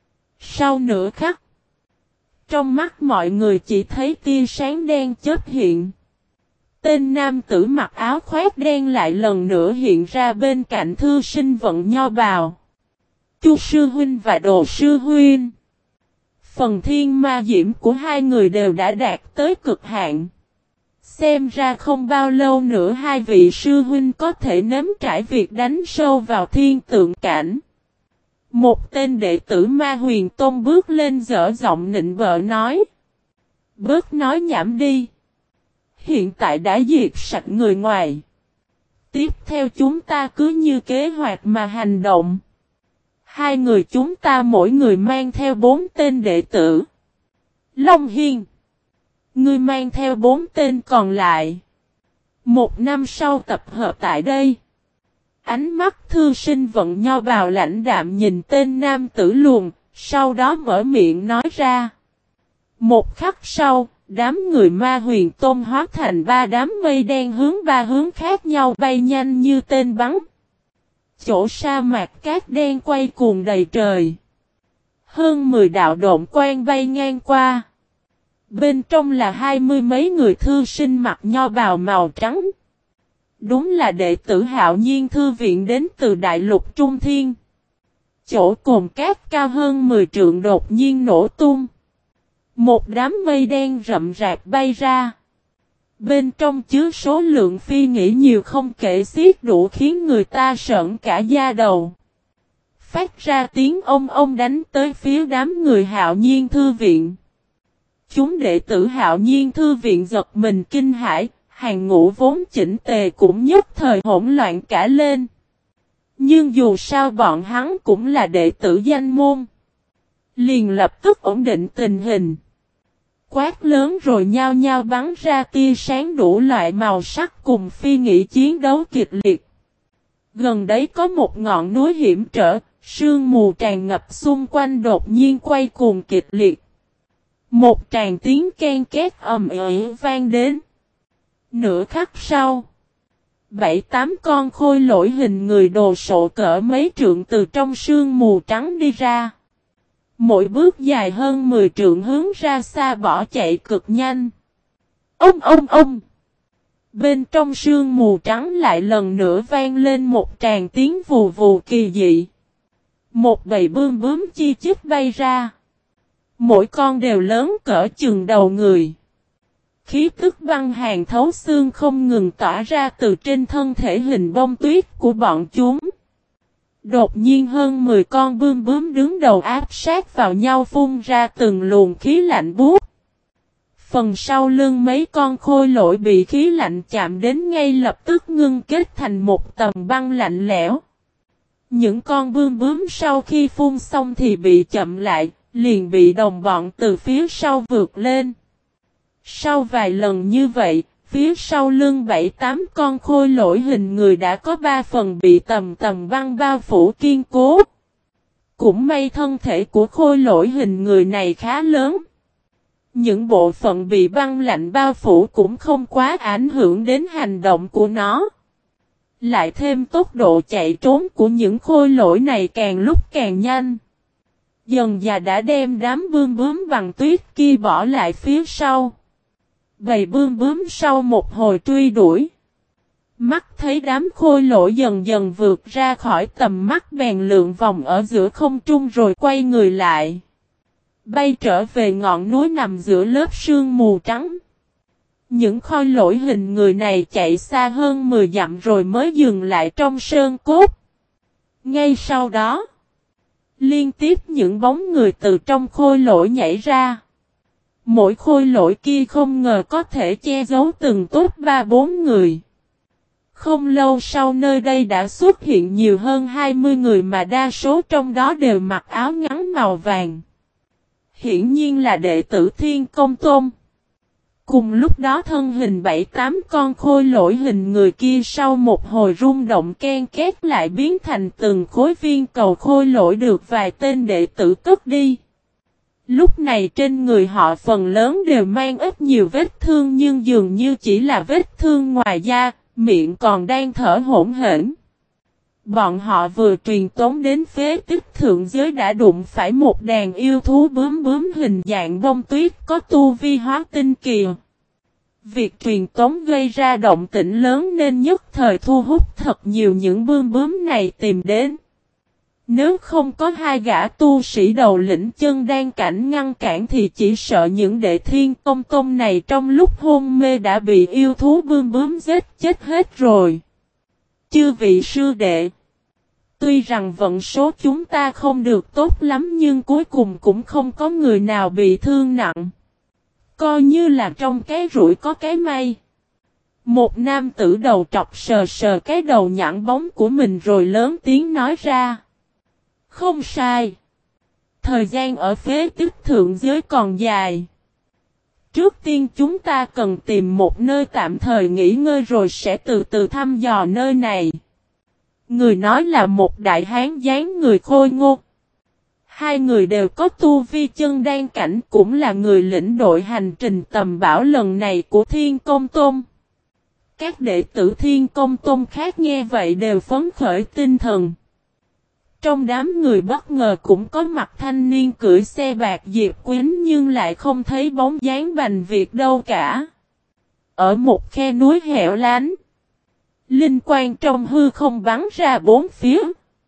Sau nửa khắc, trong mắt mọi người chỉ thấy tia sáng đen chớp hiện. Tên nam tử mặc áo khoác đen lại lần nữa hiện ra bên cạnh thư sinh vận nho bào. Chu sư huynh và Đồ sư huynh. Phần thiên ma diễm của hai người đều đã đạt tới cực hạn. Xem ra không bao lâu nữa hai vị sư huynh có thể nếm trải việc đánh sâu vào thiên tượng cảnh. Một tên đệ tử Ma Huyền Tôn bước lên dở giọng nịnh bợ nói. Bớt nói nhảm đi. Hiện tại đã diệt sạch người ngoài. Tiếp theo chúng ta cứ như kế hoạch mà hành động. Hai người chúng ta mỗi người mang theo 4 tên đệ tử. Long Hiên, ngươi mang theo 4 tên còn lại. 1 năm sau tập hợp tại đây. Ánh mắt thư sinh vận nho bào lãnh đạm nhìn tên nam tử luồn, sau đó mở miệng nói ra. Một khắc sau, đám người Ma Huyền Tôn hóa thành 3 đám mây đen hướng 3 hướng khác nhau bay nhanh như tên bắn. Chỗ sa mạc cát đen quay cuồng đầy trời. Hơn 10 đạo độn quang bay ngang qua. Bên trong là 20 mấy người thư sinh mặc nho bào màu trắng. Đúng là đệ tử Hạo Nhiên thư viện đến từ đại lục Trung Thiên. Chỗ cồn cát cao hơn 10 trượng đột nhiên nổ tung. Một đám mây đen rậm rạp bay ra. Bên trong chứa số lượng phi nghĩ nhiều không kể xiết đủ khiến người ta sởn cả da đầu. Phát ra tiếng ông đánh tới phía đám người Hạo Nhiên Thư Viện. Chúng đệ tử Hạo Nhiên Thư Viện giật mình kinh hãi, hàng ngũ vốn chỉnh tề cũng nhất thời hỗn loạn cả lên. Nhưng dù sao bọn hắn cũng là đệ tử danh môn. Liền lập tức ổn định tình hình. Quát lớn rồi nhao nhao bắn ra tia sáng đủ loại màu sắc cùng phi nghĩ chiến đấu kịch liệt. Gần đấy có một ngọn núi hiểm trở, sương mù tràn ngập xung quanh đột nhiên quay cuồng kịch liệt. Một tràng tiếng ken két ầm ĩ vang đến. Nửa khắc sau, 7-8 con khôi lỗi hình người đồ sộ cỡ mấy trượng từ trong sương mù trắng đi ra. Mỗi bước dài hơn 10 trượng hướng ra xa bỏ chạy cực nhanh. Ông! Bên trong sương mù trắng lại lần nữa vang lên một tràng tiếng vù vù kỳ dị. Một bầy bươm bướm chi chít bay ra. Mỗi con đều lớn cỡ chừng đầu người. Khí tức băng hàn thấu xương không ngừng tỏa ra từ trên thân thể hình bông tuyết của bọn chúng. Đột nhiên hơn 10 con bươm bướm đứng đầu áp sát vào nhau phun ra từng luồng khí lạnh buốt. Phần sau lưng mấy con khôi lỗi bị khí lạnh chạm đến ngay lập tức ngưng kết thành một tầng băng lạnh lẽo. Những con bươm bướm sau khi phun xong thì bị chậm lại, liền bị đồng bọn từ phía sau vượt lên. Sau vài lần như vậy, phía sau lưng 7-8 con khôi lỗi hình người đã có 3 phần bị tầng băng bao phủ kiên cố. Cũng may thân thể của khôi lỗi hình người này khá lớn. Những bộ phận bị băng lạnh bao phủ cũng không quá ảnh hưởng đến hành động của nó. Lại thêm tốc độ chạy trốn của những khôi lỗi này càng lúc càng nhanh. Dần dà đã đem đám bươm bướm bằng tuyết kia bỏ lại phía sau. Bầy bươm bướm sau một hồi truy đuổi. Mắt thấy đám khôi lỗi dần dần vượt ra khỏi tầm mắt bèn lượn vòng ở giữa không trung rồi quay người lại. Bay trở về ngọn núi nằm giữa lớp sương mù trắng. Những khôi lỗi hình người này chạy xa hơn 10 dặm rồi mới dừng lại trong sơn cốt. Ngay sau đó, liên tiếp những bóng người từ trong khôi lỗi nhảy ra. Mỗi khôi lỗi kia không ngờ có thể che giấu từng tốt 3-4 người. Không lâu sau nơi đây đã xuất hiện nhiều hơn 20 người mà đa số trong đó đều mặc áo ngắn màu vàng. Hiển nhiên là đệ tử Thiên Công Tôn. Cùng lúc đó thân hình 7-8 con khôi lỗi hình người kia sau một hồi rung động ken két lại biến thành từng khối viên cầu khôi lỗi được vài tên đệ tử cất đi. Lúc này trên người họ phần lớn đều mang ít nhiều vết thương nhưng dường như chỉ là vết thương ngoài da, miệng còn đang thở hổn hển. Bọn họ vừa truyền tống đến phế tích thượng giới đã đụng phải một đàn yêu thú bướm bướm hình dạng bông tuyết có tu vi hóa tinh kỳ. Việc truyền tống gây ra động tĩnh lớn nên nhất thời thu hút thật nhiều những bướm bướm này tìm đến. Nếu không có hai gã tu sĩ đầu lĩnh chân đang cảnh ngăn cản thì chỉ sợ những đệ Thiên Công Tôn này trong lúc hôn mê đã bị yêu thú bướm bướm giết chết hết rồi. Chư vị sư đệ, tuy rằng vận số chúng ta không được tốt lắm nhưng cuối cùng cũng không có người nào bị thương nặng. Coi như là trong cái rủi có cái may. Một nam tử đầu trọc sờ sờ cái đầu nhẵn bóng của mình rồi lớn tiếng nói ra. Không sai. Thời gian ở phế tích thượng giới còn dài. Trước tiên chúng ta cần tìm một nơi tạm thời nghỉ ngơi rồi sẽ từ từ thăm dò nơi này. Người nói là một đại hán dáng người khôi ngô. Hai người đều có tu vi chân đan cảnh cũng là người lĩnh đội hành trình tầm bảo lần này của Thiên Công Tôn. Các đệ tử Thiên Công Tôn khác nghe vậy đều phấn khởi tinh thần. Trong đám người bất ngờ cũng có mặt thanh niên cưỡi xe bạc Diệp Quyến nhưng lại không thấy bóng dáng Bành Việt đâu cả. Ở một khe núi hẻo lánh, linh quang trong hư không bắn ra bốn phía.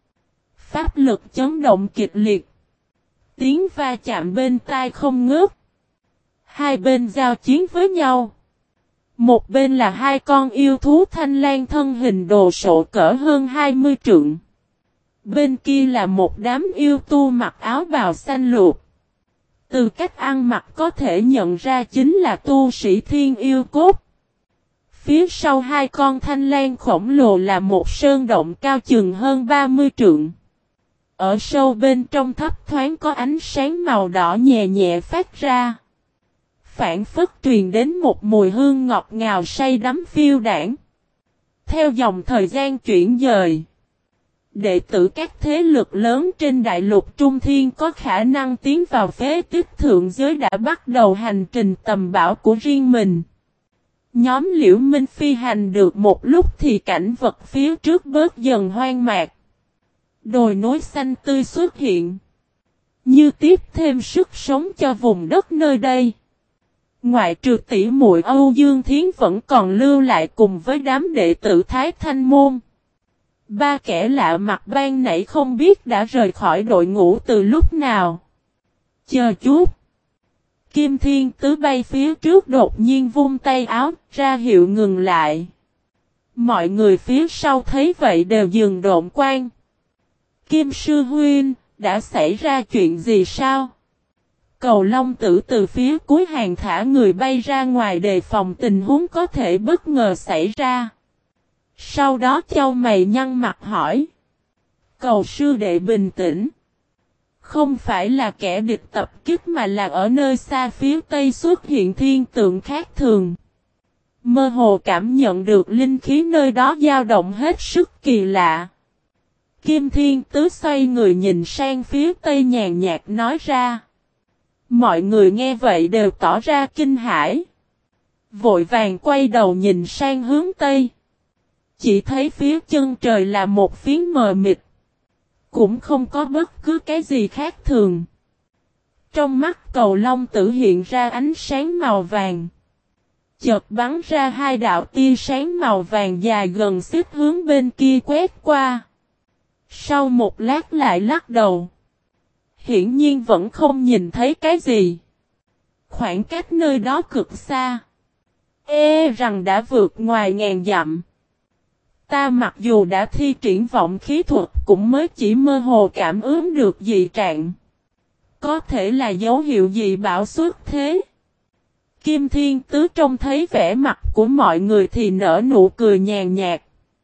Pháp lực chấn động kịch liệt. Tiếng va chạm bên tai không ngớt. Hai bên giao chiến với nhau. Một bên là hai con yêu thú thanh lang thân hình đồ sộ cỡ hơn 20 trượng. Bên kia là một đám yêu tu mặc áo bào xanh lục. Từ cách ăn mặc có thể nhận ra chính là tu sĩ thiên yêu cốt. Phía sau hai con thanh lang khổng lồ là một sơn động cao chừng hơn 30 trượng. Ở sâu bên trong thấp thoáng có ánh sáng màu đỏ nhẹ nhẹ phát ra. Phản phất truyền đến một mùi hương ngọt ngào say đắm phiêu đãng. Theo dòng thời gian chuyển dời, đệ tử các thế lực lớn trên đại lục Trung Thiên có khả năng tiến vào phế tích thượng giới đã bắt đầu hành trình tầm bảo của riêng mình. Nhóm Liễu Minh phi hành được một lúc thì cảnh vật phía trước bớt dần hoang mạc. Đồi núi xanh tươi xuất hiện, như tiếp thêm sức sống cho vùng đất nơi đây. Ngoại trừ tỷ muội Âu Dương Thiến vẫn còn lưu lại cùng với đám đệ tử Thái Thanh Môn. Ba kẻ lạ mặt ban nãy không biết đã rời khỏi đội ngũ từ lúc nào. Chờ chút. Kim Thiên Tứ bay phía trước đột nhiên vung tay áo ra hiệu ngừng lại. Mọi người phía sau thấy vậy đều dừng độn quan. Kim Sư Huynh, đã xảy ra chuyện gì sao? Cầu Long Tử từ phía cuối hàng thả người bay ra ngoài đề phòng tình huống có thể bất ngờ xảy ra. Sau đó chau mày nhăn mặt hỏi. Cầu sư đệ bình tĩnh. Không phải là kẻ địch tập kích mà là ở nơi xa phía tây xuất hiện thiên tượng khác thường. Mơ hồ cảm nhận được linh khí nơi đó dao động hết sức kỳ lạ. Kim Thiên Tứ xoay người nhìn sang phía tây nhàn nhạt nói ra. Mọi người nghe vậy đều tỏ ra kinh hãi. Vội vàng quay đầu nhìn sang hướng tây. Chỉ thấy phía chân trời là một phiến mờ mịt. Cũng không có bất cứ cái gì khác thường. Trong mắt Cầu Long Tử hiện ra ánh sáng màu vàng. Chợt bắn ra hai đạo tia sáng màu vàng dài gần xích hướng bên kia quét qua. Sau một lát lại lắc đầu. Hiển nhiên vẫn không nhìn thấy cái gì. Khoảng cách nơi đó cực xa. Rằng đã vượt ngoài ngàn dặm. Ta mặc dù đã thi triển vọng khí thuật cũng mới chỉ mơ hồ cảm ứng được dị trạng. Có thể là dấu hiệu dị bảo xuất thế. Kim Thiên Tứ trông thấy vẻ mặt của mọi người thì nở nụ cười nhàn nhạt.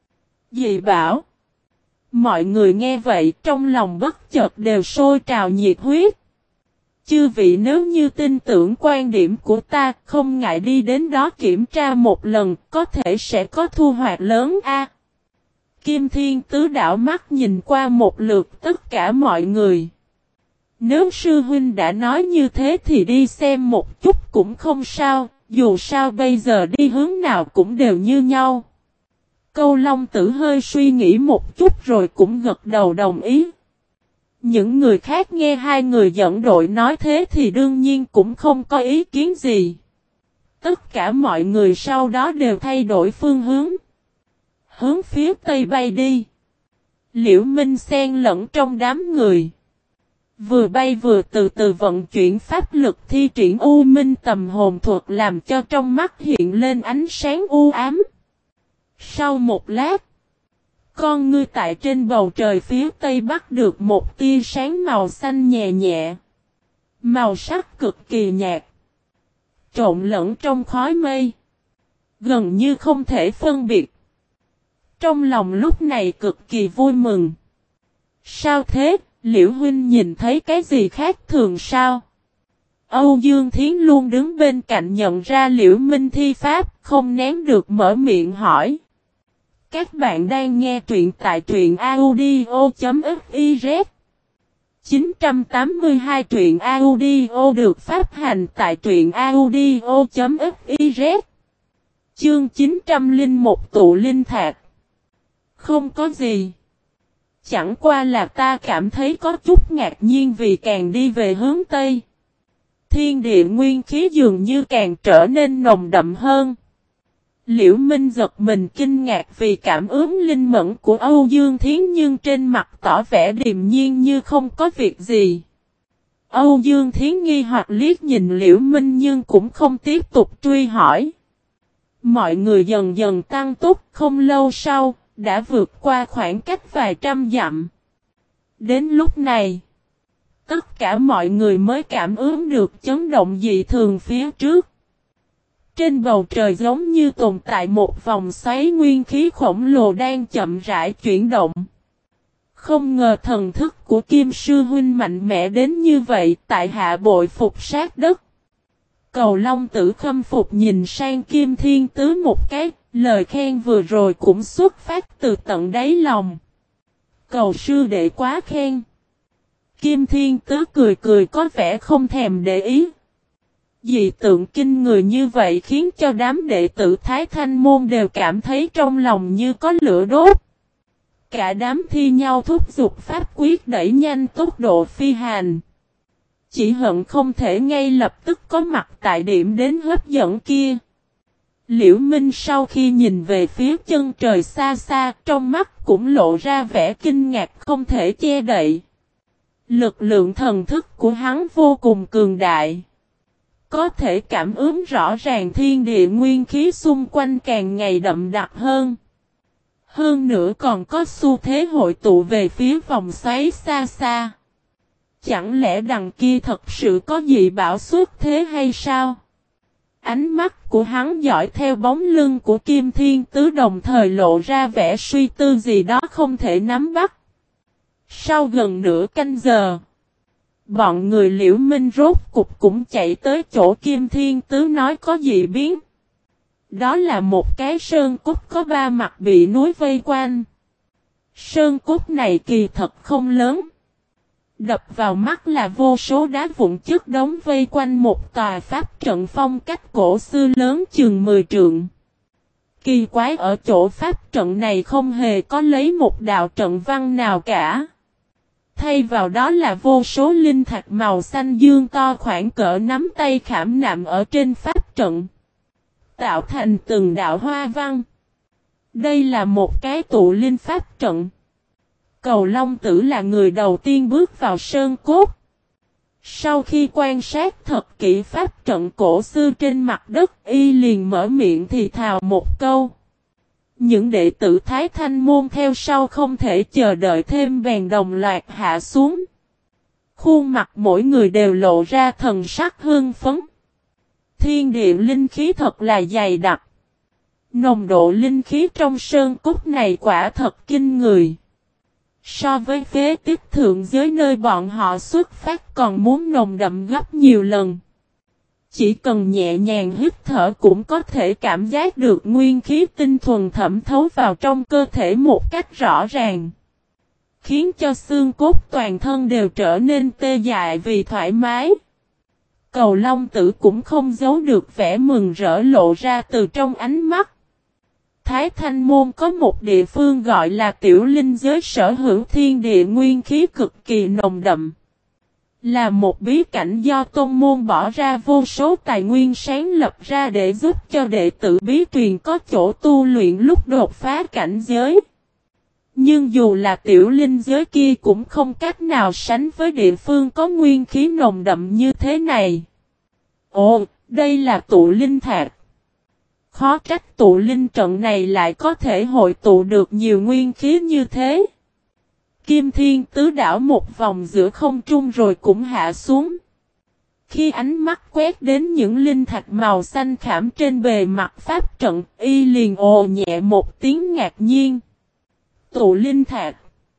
Dị bảo. Mọi người nghe vậy trong lòng bất chợt đều sôi trào nhiệt huyết. Chư vị nếu như tin tưởng quan điểm của ta không ngại đi đến đó kiểm tra một lần có thể sẽ có thu hoạch lớn a. Kim Thiên Tứ đảo mắt nhìn qua một lượt tất cả mọi người. Nếu sư huynh đã nói như thế thì đi xem một chút cũng không sao, dù sao bây giờ đi hướng nào cũng đều như nhau. Câu Long Tử hơi suy nghĩ một chút rồi cũng gật đầu đồng ý. Những người khác nghe hai người dẫn đội nói thế thì đương nhiên cũng không có ý kiến gì. Tất cả mọi người sau đó đều thay đổi phương hướng. Hướng phía tây bay đi. Liễu Minh xen lẫn trong đám người. Vừa bay vừa từ từ vận chuyển pháp lực thi triển U Minh Tầm Hồn Thuật làm cho trong mắt hiện lên ánh sáng u ám. Sau một lát, con ngươi tại trên bầu trời phía tây bắt được một tia sáng màu xanh nhẹ nhẹ. Màu sắc cực kỳ nhạt. Trộn lẫn trong khói mây. Gần như không thể phân biệt. Trong lòng lúc này cực kỳ vui mừng. Sao thế, Liễu huynh nhìn thấy cái gì khác thường sao? Âu Dương Thiến luôn đứng bên cạnh nhận ra Liễu Minh thi pháp, không nén được mở miệng hỏi. Các bạn đang nghe truyện tại truyện audio.fiz 982 truyện audio được phát hành tại truyện audio.fiz Chương 901 tụ linh thạch. Không có gì. Chẳng qua là ta cảm thấy có chút ngạc nhiên vì càng đi về hướng Tây. Thiên địa nguyên khí dường như càng trở nên nồng đậm hơn. Liễu Minh giật mình kinh ngạc vì cảm ứng linh mẫn của Âu Dương Thiến nhưng trên mặt tỏ vẻ điềm nhiên như không có việc gì. Âu Dương Thiến nghi hoặc liếc nhìn Liễu Minh nhưng cũng không tiếp tục truy hỏi. Mọi người dần dần tăng tốc, không lâu sau, đã vượt qua khoảng cách vài trăm dặm. Đến lúc này, tất cả mọi người mới cảm ứng được chấn động dị thường phía trước. Trên bầu trời giống như tồn tại một vòng xoáy nguyên khí khổng lồ đang chậm rãi chuyển động. Không ngờ thần thức của Kim Sư Huynh mạnh mẽ đến như vậy, tại hạ bội phục sát đất. Cầu Long Tử khâm phục nhìn sang Kim Thiên Tứ một cái, lời khen vừa rồi cũng xuất phát từ tận đáy lòng. Cầu sư đệ quá khen. Kim Thiên Tứ cười cười có vẻ không thèm để ý. Dị tượng kinh người như vậy khiến cho đám đệ tử Thái Thanh Môn đều cảm thấy trong lòng như có lửa đốt. Cả đám thi nhau thúc giục pháp quyết đẩy nhanh tốc độ phi hành. Chỉ hận không thể ngay lập tức có mặt tại điểm đến hấp dẫn kia. Liễu Minh sau khi nhìn về phía chân trời xa xa, trong mắt cũng lộ ra vẻ kinh ngạc không thể che đậy. Lực lượng thần thức của hắn vô cùng cường đại. Có thể cảm ứng rõ ràng thiên địa nguyên khí xung quanh càng ngày đậm đặc hơn. Hơn nữa còn có xu thế hội tụ về phía vòng xoáy xa xa. Chẳng lẽ đằng kia thật sự có gì bão xuất thế hay sao? Ánh mắt của hắn dõi theo bóng lưng của Kim Thiên Tứ đồng thời lộ ra vẻ suy tư gì đó không thể nắm bắt. Sau gần nửa canh giờ, bọn người Liễu Minh rốt cục cũng chạy tới chỗ Kim Thiên Tứ nói có gì biến. Đó là một cái sơn cốt có ba mặt bị núi vây quanh. Sơn cốt này kỳ thật không lớn. Đập vào mắt là vô số đá vụn chất đống vây quanh một tòa pháp trận phong cách cổ xưa lớn chừng 10 trượng. Kỳ quái ở chỗ pháp trận này không hề có lấy một đạo trận văn nào cả. Thay vào đó là vô số linh thạch màu xanh dương to khoảng cỡ nắm tay khảm nạm ở trên pháp trận. Tạo thành từng đạo hoa văn. Đây là một cái tụ linh pháp trận. Cầu Long Tử là người đầu tiên bước vào sơn cốt. Sau khi quan sát thật kỹ pháp trận cổ xưa trên mặt đất, y liền mở miệng thì thào một câu. Những đệ tử Thái Thanh Môn theo sau không thể chờ đợi thêm bèn đồng loạt hạ xuống. Khuôn mặt mỗi người đều lộ ra thần sắc hưng phấn. Thiên địa linh khí thật là dày đặc. Nồng độ linh khí trong sơn cốt này quả thật kinh người. So với phế tích thượng giới nơi bọn họ xuất phát còn muốn nồng đậm gấp nhiều lần. Chỉ cần nhẹ nhàng hít thở cũng có thể cảm giác được nguyên khí tinh thuần thẩm thấu vào trong cơ thể một cách rõ ràng. Khiến cho xương cốt toàn thân đều trở nên tê dại vì thoải mái. Cầu Long Tử cũng không giấu được vẻ mừng rỡ lộ ra từ trong ánh mắt. Thái Thanh Môn có một địa phương gọi là Tiểu Linh giới sở hữu thiên địa nguyên khí cực kỳ nồng đậm. Là một bí cảnh do tôn môn bỏ ra vô số tài nguyên sáng lập ra để giúp cho đệ tử bí truyền có chỗ tu luyện lúc đột phá cảnh giới. Nhưng dù là Tiểu Linh giới kia cũng không cách nào sánh với địa phương có nguyên khí nồng đậm như thế này. Ồ, đây là tụ linh thạch. Khó trách tụ linh trận này lại có thể hội tụ được nhiều nguyên khí như thế. Kim Thiên Tứ đảo một vòng giữa không trung rồi cũng hạ xuống. Khi ánh mắt quét đến những linh thạch màu xanh khảm trên bề mặt pháp trận, y liền ồ nhẹ một tiếng ngạc nhiên. Tụ linh thạch.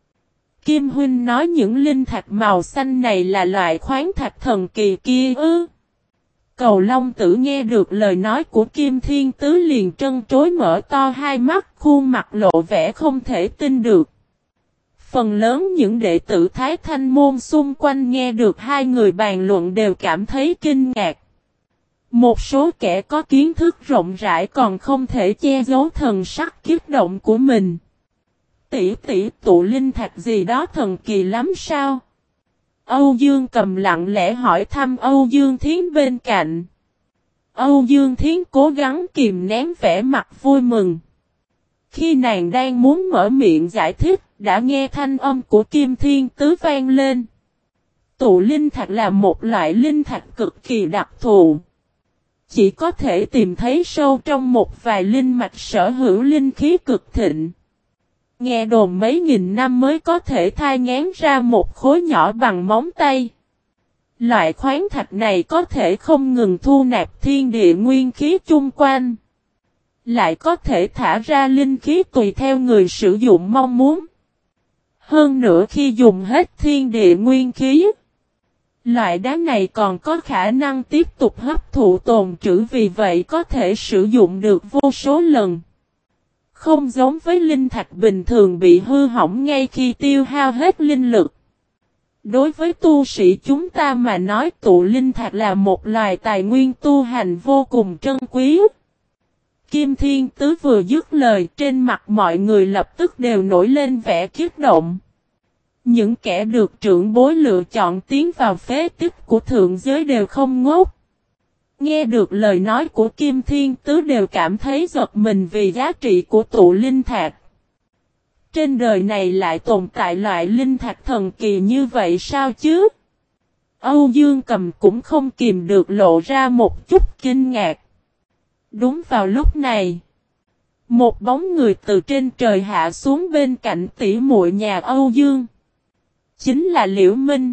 Kim Huynh nói những linh thạch màu xanh này là loại khoáng thạch thần kỳ kia ư? Cầu Long Tử nghe được lời nói của Kim Thiên Tứ liền trân trối mở to hai mắt, khuôn mặt lộ vẻ không thể tin được. Phần lớn những đệ tử Thái Thanh Môn xung quanh nghe được hai người bàn luận đều cảm thấy kinh ngạc. Một số kẻ có kiến thức rộng rãi còn không thể che giấu thần sắc kích động của mình. Tỷ tụ linh thạch gì đó thần kỳ lắm sao? Âu Dương Cầm lặng lẽ hỏi thăm Âu Dương Thiến bên cạnh. Âu Dương Thiến cố gắng kìm nén vẻ mặt vui mừng. Khi nàng đang muốn mở miệng giải thích, đã nghe thanh âm của Kim Thiên Tứ vang lên. Tụ linh thạch là một loại linh thạch cực kỳ đặc thù. chỉ có thể tìm thấy sâu trong một vài linh mạch sở hữu linh khí cực thịnh. Nghe đồn mấy nghìn năm mới có thể thai nghén ra một khối nhỏ bằng móng tay. Loại khoáng thạch này có thể không ngừng thu nạp thiên địa nguyên khí chung quanh. Lại có thể thả ra linh khí tùy theo người sử dụng mong muốn. Hơn nữa khi dùng hết thiên địa nguyên khí, loại đá này còn có khả năng tiếp tục hấp thụ tồn trữ, vì vậy có thể sử dụng được vô số lần. Không giống với linh thạch bình thường bị hư hỏng ngay khi tiêu hao hết linh lực. Đối với tu sĩ chúng ta mà nói, tụ linh thạch là một loài tài nguyên tu hành vô cùng trân quý. Kim Thiên Tứ vừa dứt lời, trên mặt mọi người lập tức đều nổi lên vẻ kích động. Những kẻ được trưởng bối lựa chọn tiến vào phế tích của thượng giới đều không ngốc. Nghe được lời nói của Kim Thiên Tứ đều cảm thấy giật mình vì giá trị của tụ linh thạch. Trên đời này lại tồn tại loại linh thạch thần kỳ như vậy sao chứ? Âu Dương Cầm cũng không kìm được lộ ra một chút kinh ngạc. Đúng vào lúc này, một bóng người từ trên trời hạ xuống bên cạnh tỷ muội nhà Âu Dương. Chính là Liễu Minh.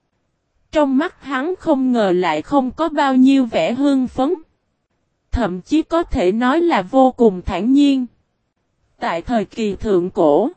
Trong mắt hắn không ngờ lại không có bao nhiêu vẻ hưng phấn. Thậm chí có thể nói là vô cùng thản nhiên. Tại thời kỳ thượng cổ,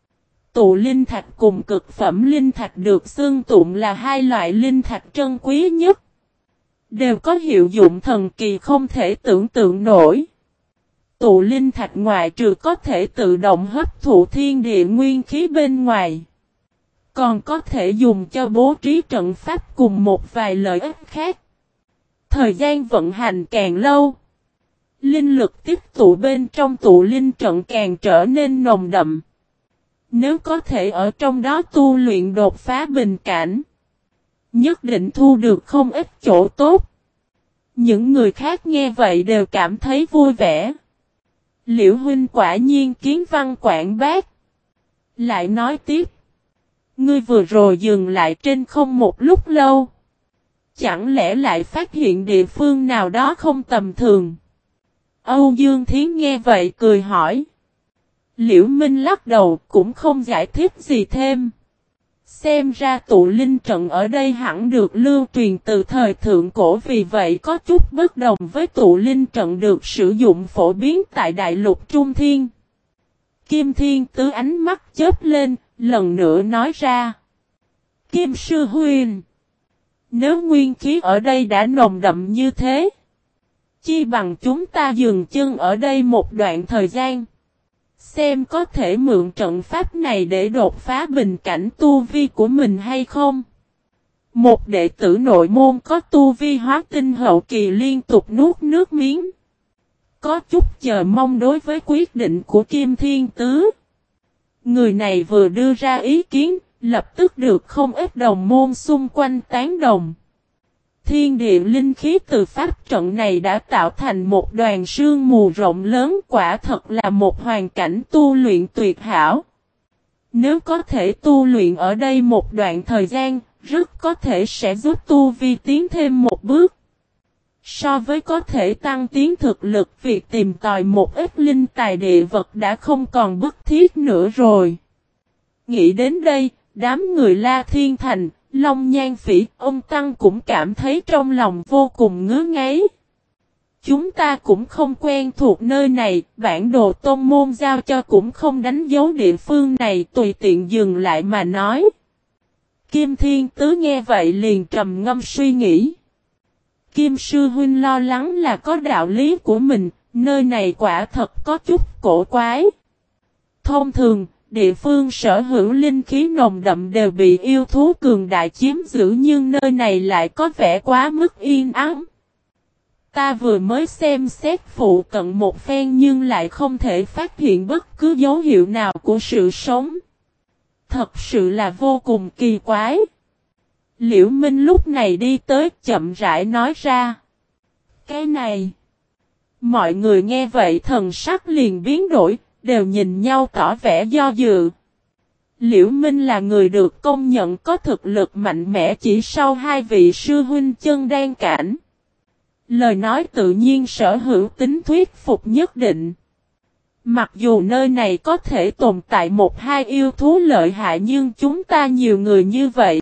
tụ linh thạch cùng cực phẩm linh thạch được xưng tụng là hai loại linh thạch trân quý nhất. Đều có hiệu dụng thần kỳ không thể tưởng tượng nổi. Tụ linh thạch ngoại trừ có thể tự động hấp thụ thiên địa nguyên khí bên ngoài, còn có thể dùng cho bố trí trận pháp cùng một vài lợi ích khác. Thời gian vận hành càng lâu, linh lực tích tụ bên trong tụ linh trận càng trở nên nồng đậm. Nếu có thể ở trong đó tu luyện đột phá bình cảnh, nhất định thu được không ít chỗ tốt. Những người khác nghe vậy đều cảm thấy vui vẻ. Liễu huynh quả nhiên kiến văn quảng bác. Lại nói tiếp. Ngươi vừa rồi dừng lại trên không một lúc lâu. Chẳng lẽ lại phát hiện địa phương nào đó không tầm thường? Âu Dương Thiến nghe vậy cười hỏi. Liễu Minh lắc đầu cũng không giải thích gì thêm. Xem ra tụ linh trận ở đây hẳn được lưu truyền từ thời thượng cổ, vì vậy có chút bất đồng với tụ linh trận được sử dụng phổ biến tại đại lục Trung Thiên. Kim Thiên Tứ ánh mắt chớp lên, lần nữa nói ra. Kim Sư Huynh, nếu nguyên khí ở đây đã nồng đậm như thế, chi bằng chúng ta dừng chân ở đây một đoạn thời gian. Xem có thể mượn trận pháp này để đột phá bình cảnh tu vi của mình hay không. Một đệ tử nội môn có tu vi hóa tinh hậu kỳ liên tục nuốt nước miếng. Có chút chờ mong đối với quyết định của Kim Thiên Tứ. Người này vừa đưa ra ý kiến, lập tức được không ít đồng môn xung quanh tán đồng. Thiên địa linh khí từ pháp trận này đã tạo thành một đoàn sương mù rộng lớn, quả thật là một hoàn cảnh tu luyện tuyệt hảo. Nếu có thể tu luyện ở đây một đoạn thời gian, rất có thể sẽ giúp tu vi tiến thêm một bước. So với có thể tăng tiến thực lực, việc tìm tòi một ít linh tài địa vật đã không còn bức thiết nữa rồi. Nghĩ đến đây, đám người La Thiên Thành, Long Nhan Phỉ, ông Tăng cũng cảm thấy trong lòng vô cùng ngứa ngáy. Chúng ta cũng không quen thuộc nơi này, bản đồ tôn môn giao cho cũng không đánh dấu địa phương này, tùy tiện dừng lại mà nói. Kim Thiên Tứ nghe vậy liền trầm ngâm suy nghĩ. Kim Sư Huynh lo lắng là có đạo lý của mình, nơi này quả thật có chút cổ quái. Thông thường, địa phương sở hữu linh khí nồng đậm đều bị yêu thú cường đại chiếm giữ, nhưng nơi này lại có vẻ quá mức yên ắng. Ta vừa mới xem xét phụ cận một phen nhưng lại không thể phát hiện bất cứ dấu hiệu nào của sự sống. Thật sự là vô cùng kỳ quái. Liễu Minh lúc này đi tới chậm rãi nói ra. Cái này. Mọi người nghe vậy thần sắc liền biến đổi, đều nhìn nhau tỏ vẻ do dự. Liễu Minh là người được công nhận có thực lực mạnh mẽ chỉ sau hai vị sư huynh chân đan cảnh. Lời nói tự nhiên sở hữu tính thuyết phục nhất định. Mặc dù nơi này có thể tồn tại một hai yêu thú lợi hại nhưng chúng ta nhiều người như vậy.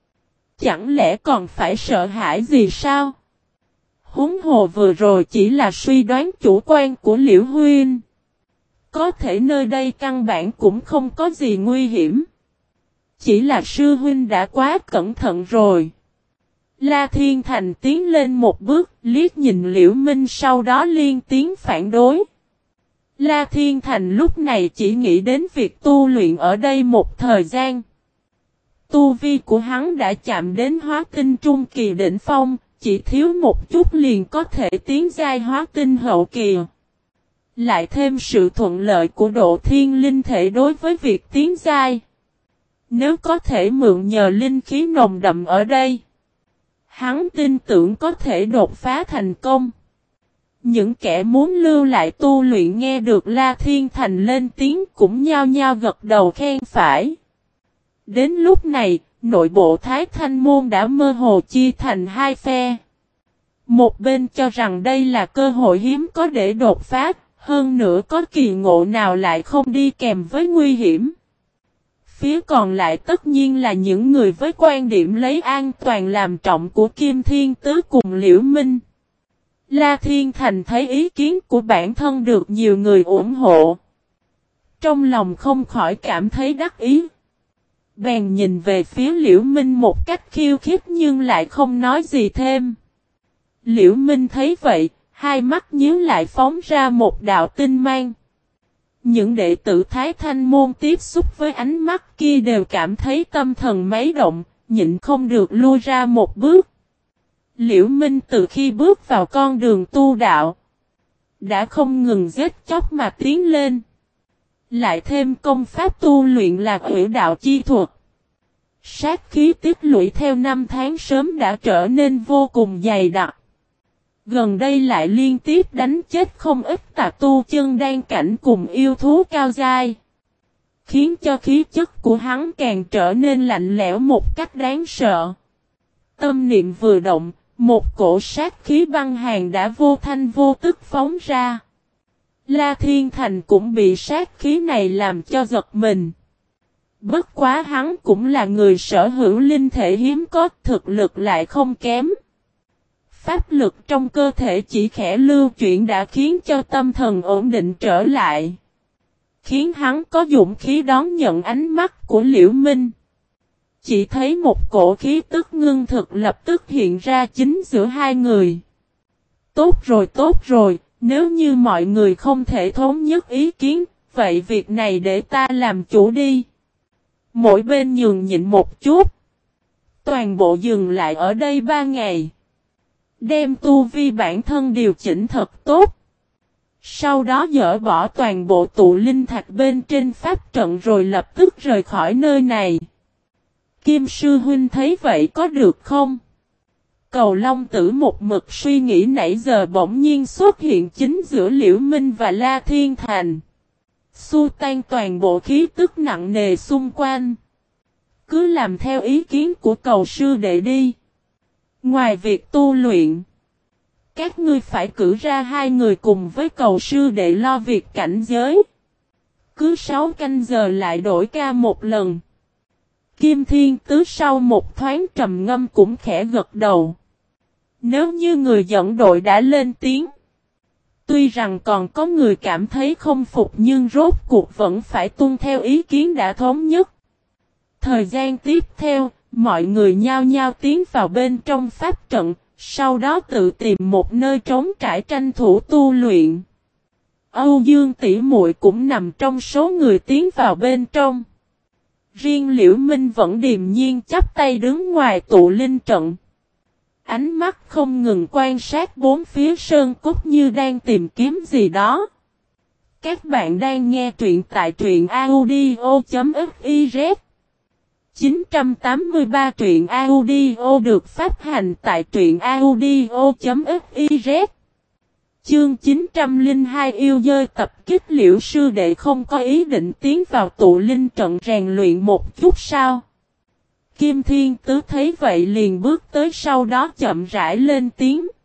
Chẳng lẽ còn phải sợ hãi gì sao? Huống hồ vừa rồi chỉ là suy đoán chủ quan của Liễu Huynh. Có thể nơi đây căn bản cũng không có gì nguy hiểm. Chỉ là sư huynh đã quá cẩn thận rồi. La Thiên Thành tiến lên một bước, liếc nhìn Liễu Minh sau đó liên tiếng phản đối. La Thiên Thành lúc này chỉ nghĩ đến việc tu luyện ở đây một thời gian. Tu vi của hắn đã chạm đến hóa tinh trung kỳ đỉnh phong, chỉ thiếu một chút liền có thể tiến giai hóa tinh hậu kỳ. Lại thêm sự thuận lợi của độ thiên linh thể đối với việc tiến giai. Nếu có thể mượn nhờ linh khí nồng đậm ở đây, hắn tin tưởng có thể đột phá thành công. Những kẻ muốn lưu lại tu luyện nghe được La Thiên Thành lên tiếng cũng nhao nhao gật đầu khen phải. Đến lúc này, nội bộ Thái Thanh Môn đã mơ hồ chia thành hai phe. Một bên cho rằng đây là cơ hội hiếm có để đột phá, hơn nữa có kỳ ngộ nào lại không đi kèm với nguy hiểm. Phía còn lại tất nhiên là những người với quan điểm lấy an toàn làm trọng của Kim Thiên Tứ cùng Liễu Minh. La Thiên Thành thấy ý kiến của bản thân được nhiều người ủng hộ. Trong lòng không khỏi cảm thấy đắc ý. Bèn nhìn về phía Liễu Minh một cách khiêu khích nhưng lại không nói gì thêm. Liễu Minh thấy vậy, hai mắt nhíu lại phóng ra một đạo tinh mang. Những đệ tử Thái Thanh Môn tiếp xúc với ánh mắt kia đều cảm thấy tâm thần máy động, nhịn không được lui ra một bước. Liễu Minh từ khi bước vào con đường tu đạo, đã không ngừng giết chóc mà tiến lên. Lại thêm công pháp tu luyện là Hủy Đạo chi thuật. Sát khí tích lũy theo năm tháng sớm đã trở nên vô cùng dày đặc. Gần đây lại liên tiếp đánh chết không ít tà tu chân đan cảnh cùng yêu thú cao giai. Khiến cho khí chất của hắn càng trở nên lạnh lẽo một cách đáng sợ. Tâm niệm vừa động, một cổ sát khí băng hàn đã vô thanh vô tức phóng ra. La Thiên Thành cũng bị sát khí này làm cho giật mình. Bất quá hắn cũng là người sở hữu linh thể hiếm có, thực lực lại không kém. Pháp lực trong cơ thể chỉ khẽ lưu chuyển đã khiến cho tâm thần ổn định trở lại. Khiến hắn có dũng khí đón nhận ánh mắt của Liễu Minh. Chỉ thấy một cổ khí tức ngưng thực lập tức hiện ra chính giữa hai người. Tốt rồi, nếu như mọi người không thể thống nhất ý kiến, vậy việc này để ta làm chủ đi. Mỗi bên nhường nhịn một chút. Toàn bộ dừng lại ở đây 3 ngày. Đem tu vi bản thân điều chỉnh thật tốt. Sau đó dỡ bỏ toàn bộ tụ linh thạch bên trên pháp trận rồi lập tức rời khỏi nơi này. Kim sư huynh thấy vậy có được không? Cầu Long Tử một mực suy nghĩ nãy giờ bỗng nhiên xuất hiện chính giữa Liễu Minh và La Thiên Thành. Xua tan toàn bộ khí tức nặng nề xung quanh. Cứ làm theo ý kiến của cầu sư đệ đi. Ngoài việc tu luyện, các ngươi phải cử ra 2 người cùng với cầu sư đệ lo việc cảnh giới. Cứ 6 canh giờ lại đổi ca một lần. Kim Thiên Tứ sau một thoáng trầm ngâm cũng khẽ gật đầu. Nếu như người dẫn đội đã lên tiếng. Tuy rằng còn có người cảm thấy không phục nhưng rốt cuộc vẫn phải tuân theo ý kiến đã thống nhất. Thời gian tiếp theo, mọi người nhao nhao tiến vào bên trong pháp trận, sau đó tự tìm một nơi trống trải tranh thủ tu luyện. Âu Dương tỷ muội cũng nằm trong số người tiến vào bên trong. Riêng Liễu Minh vẫn điềm nhiên chắp tay đứng ngoài tụ linh trận. Ánh mắt không ngừng quan sát bốn phía sơn cốt như đang tìm kiếm gì đó. Các bạn đang nghe truyện tại truyện audio.fiz 983 truyện audio được phát hành tại truyện audio.fiz. Chương 902 yêu dơi tập kích Liễu sư đệ không có ý định tiến vào tụ linh trận rèn luyện một chút sao? Kim Thiên Tứ thấy vậy liền bước tới sau đó chậm rãi lên tiếng.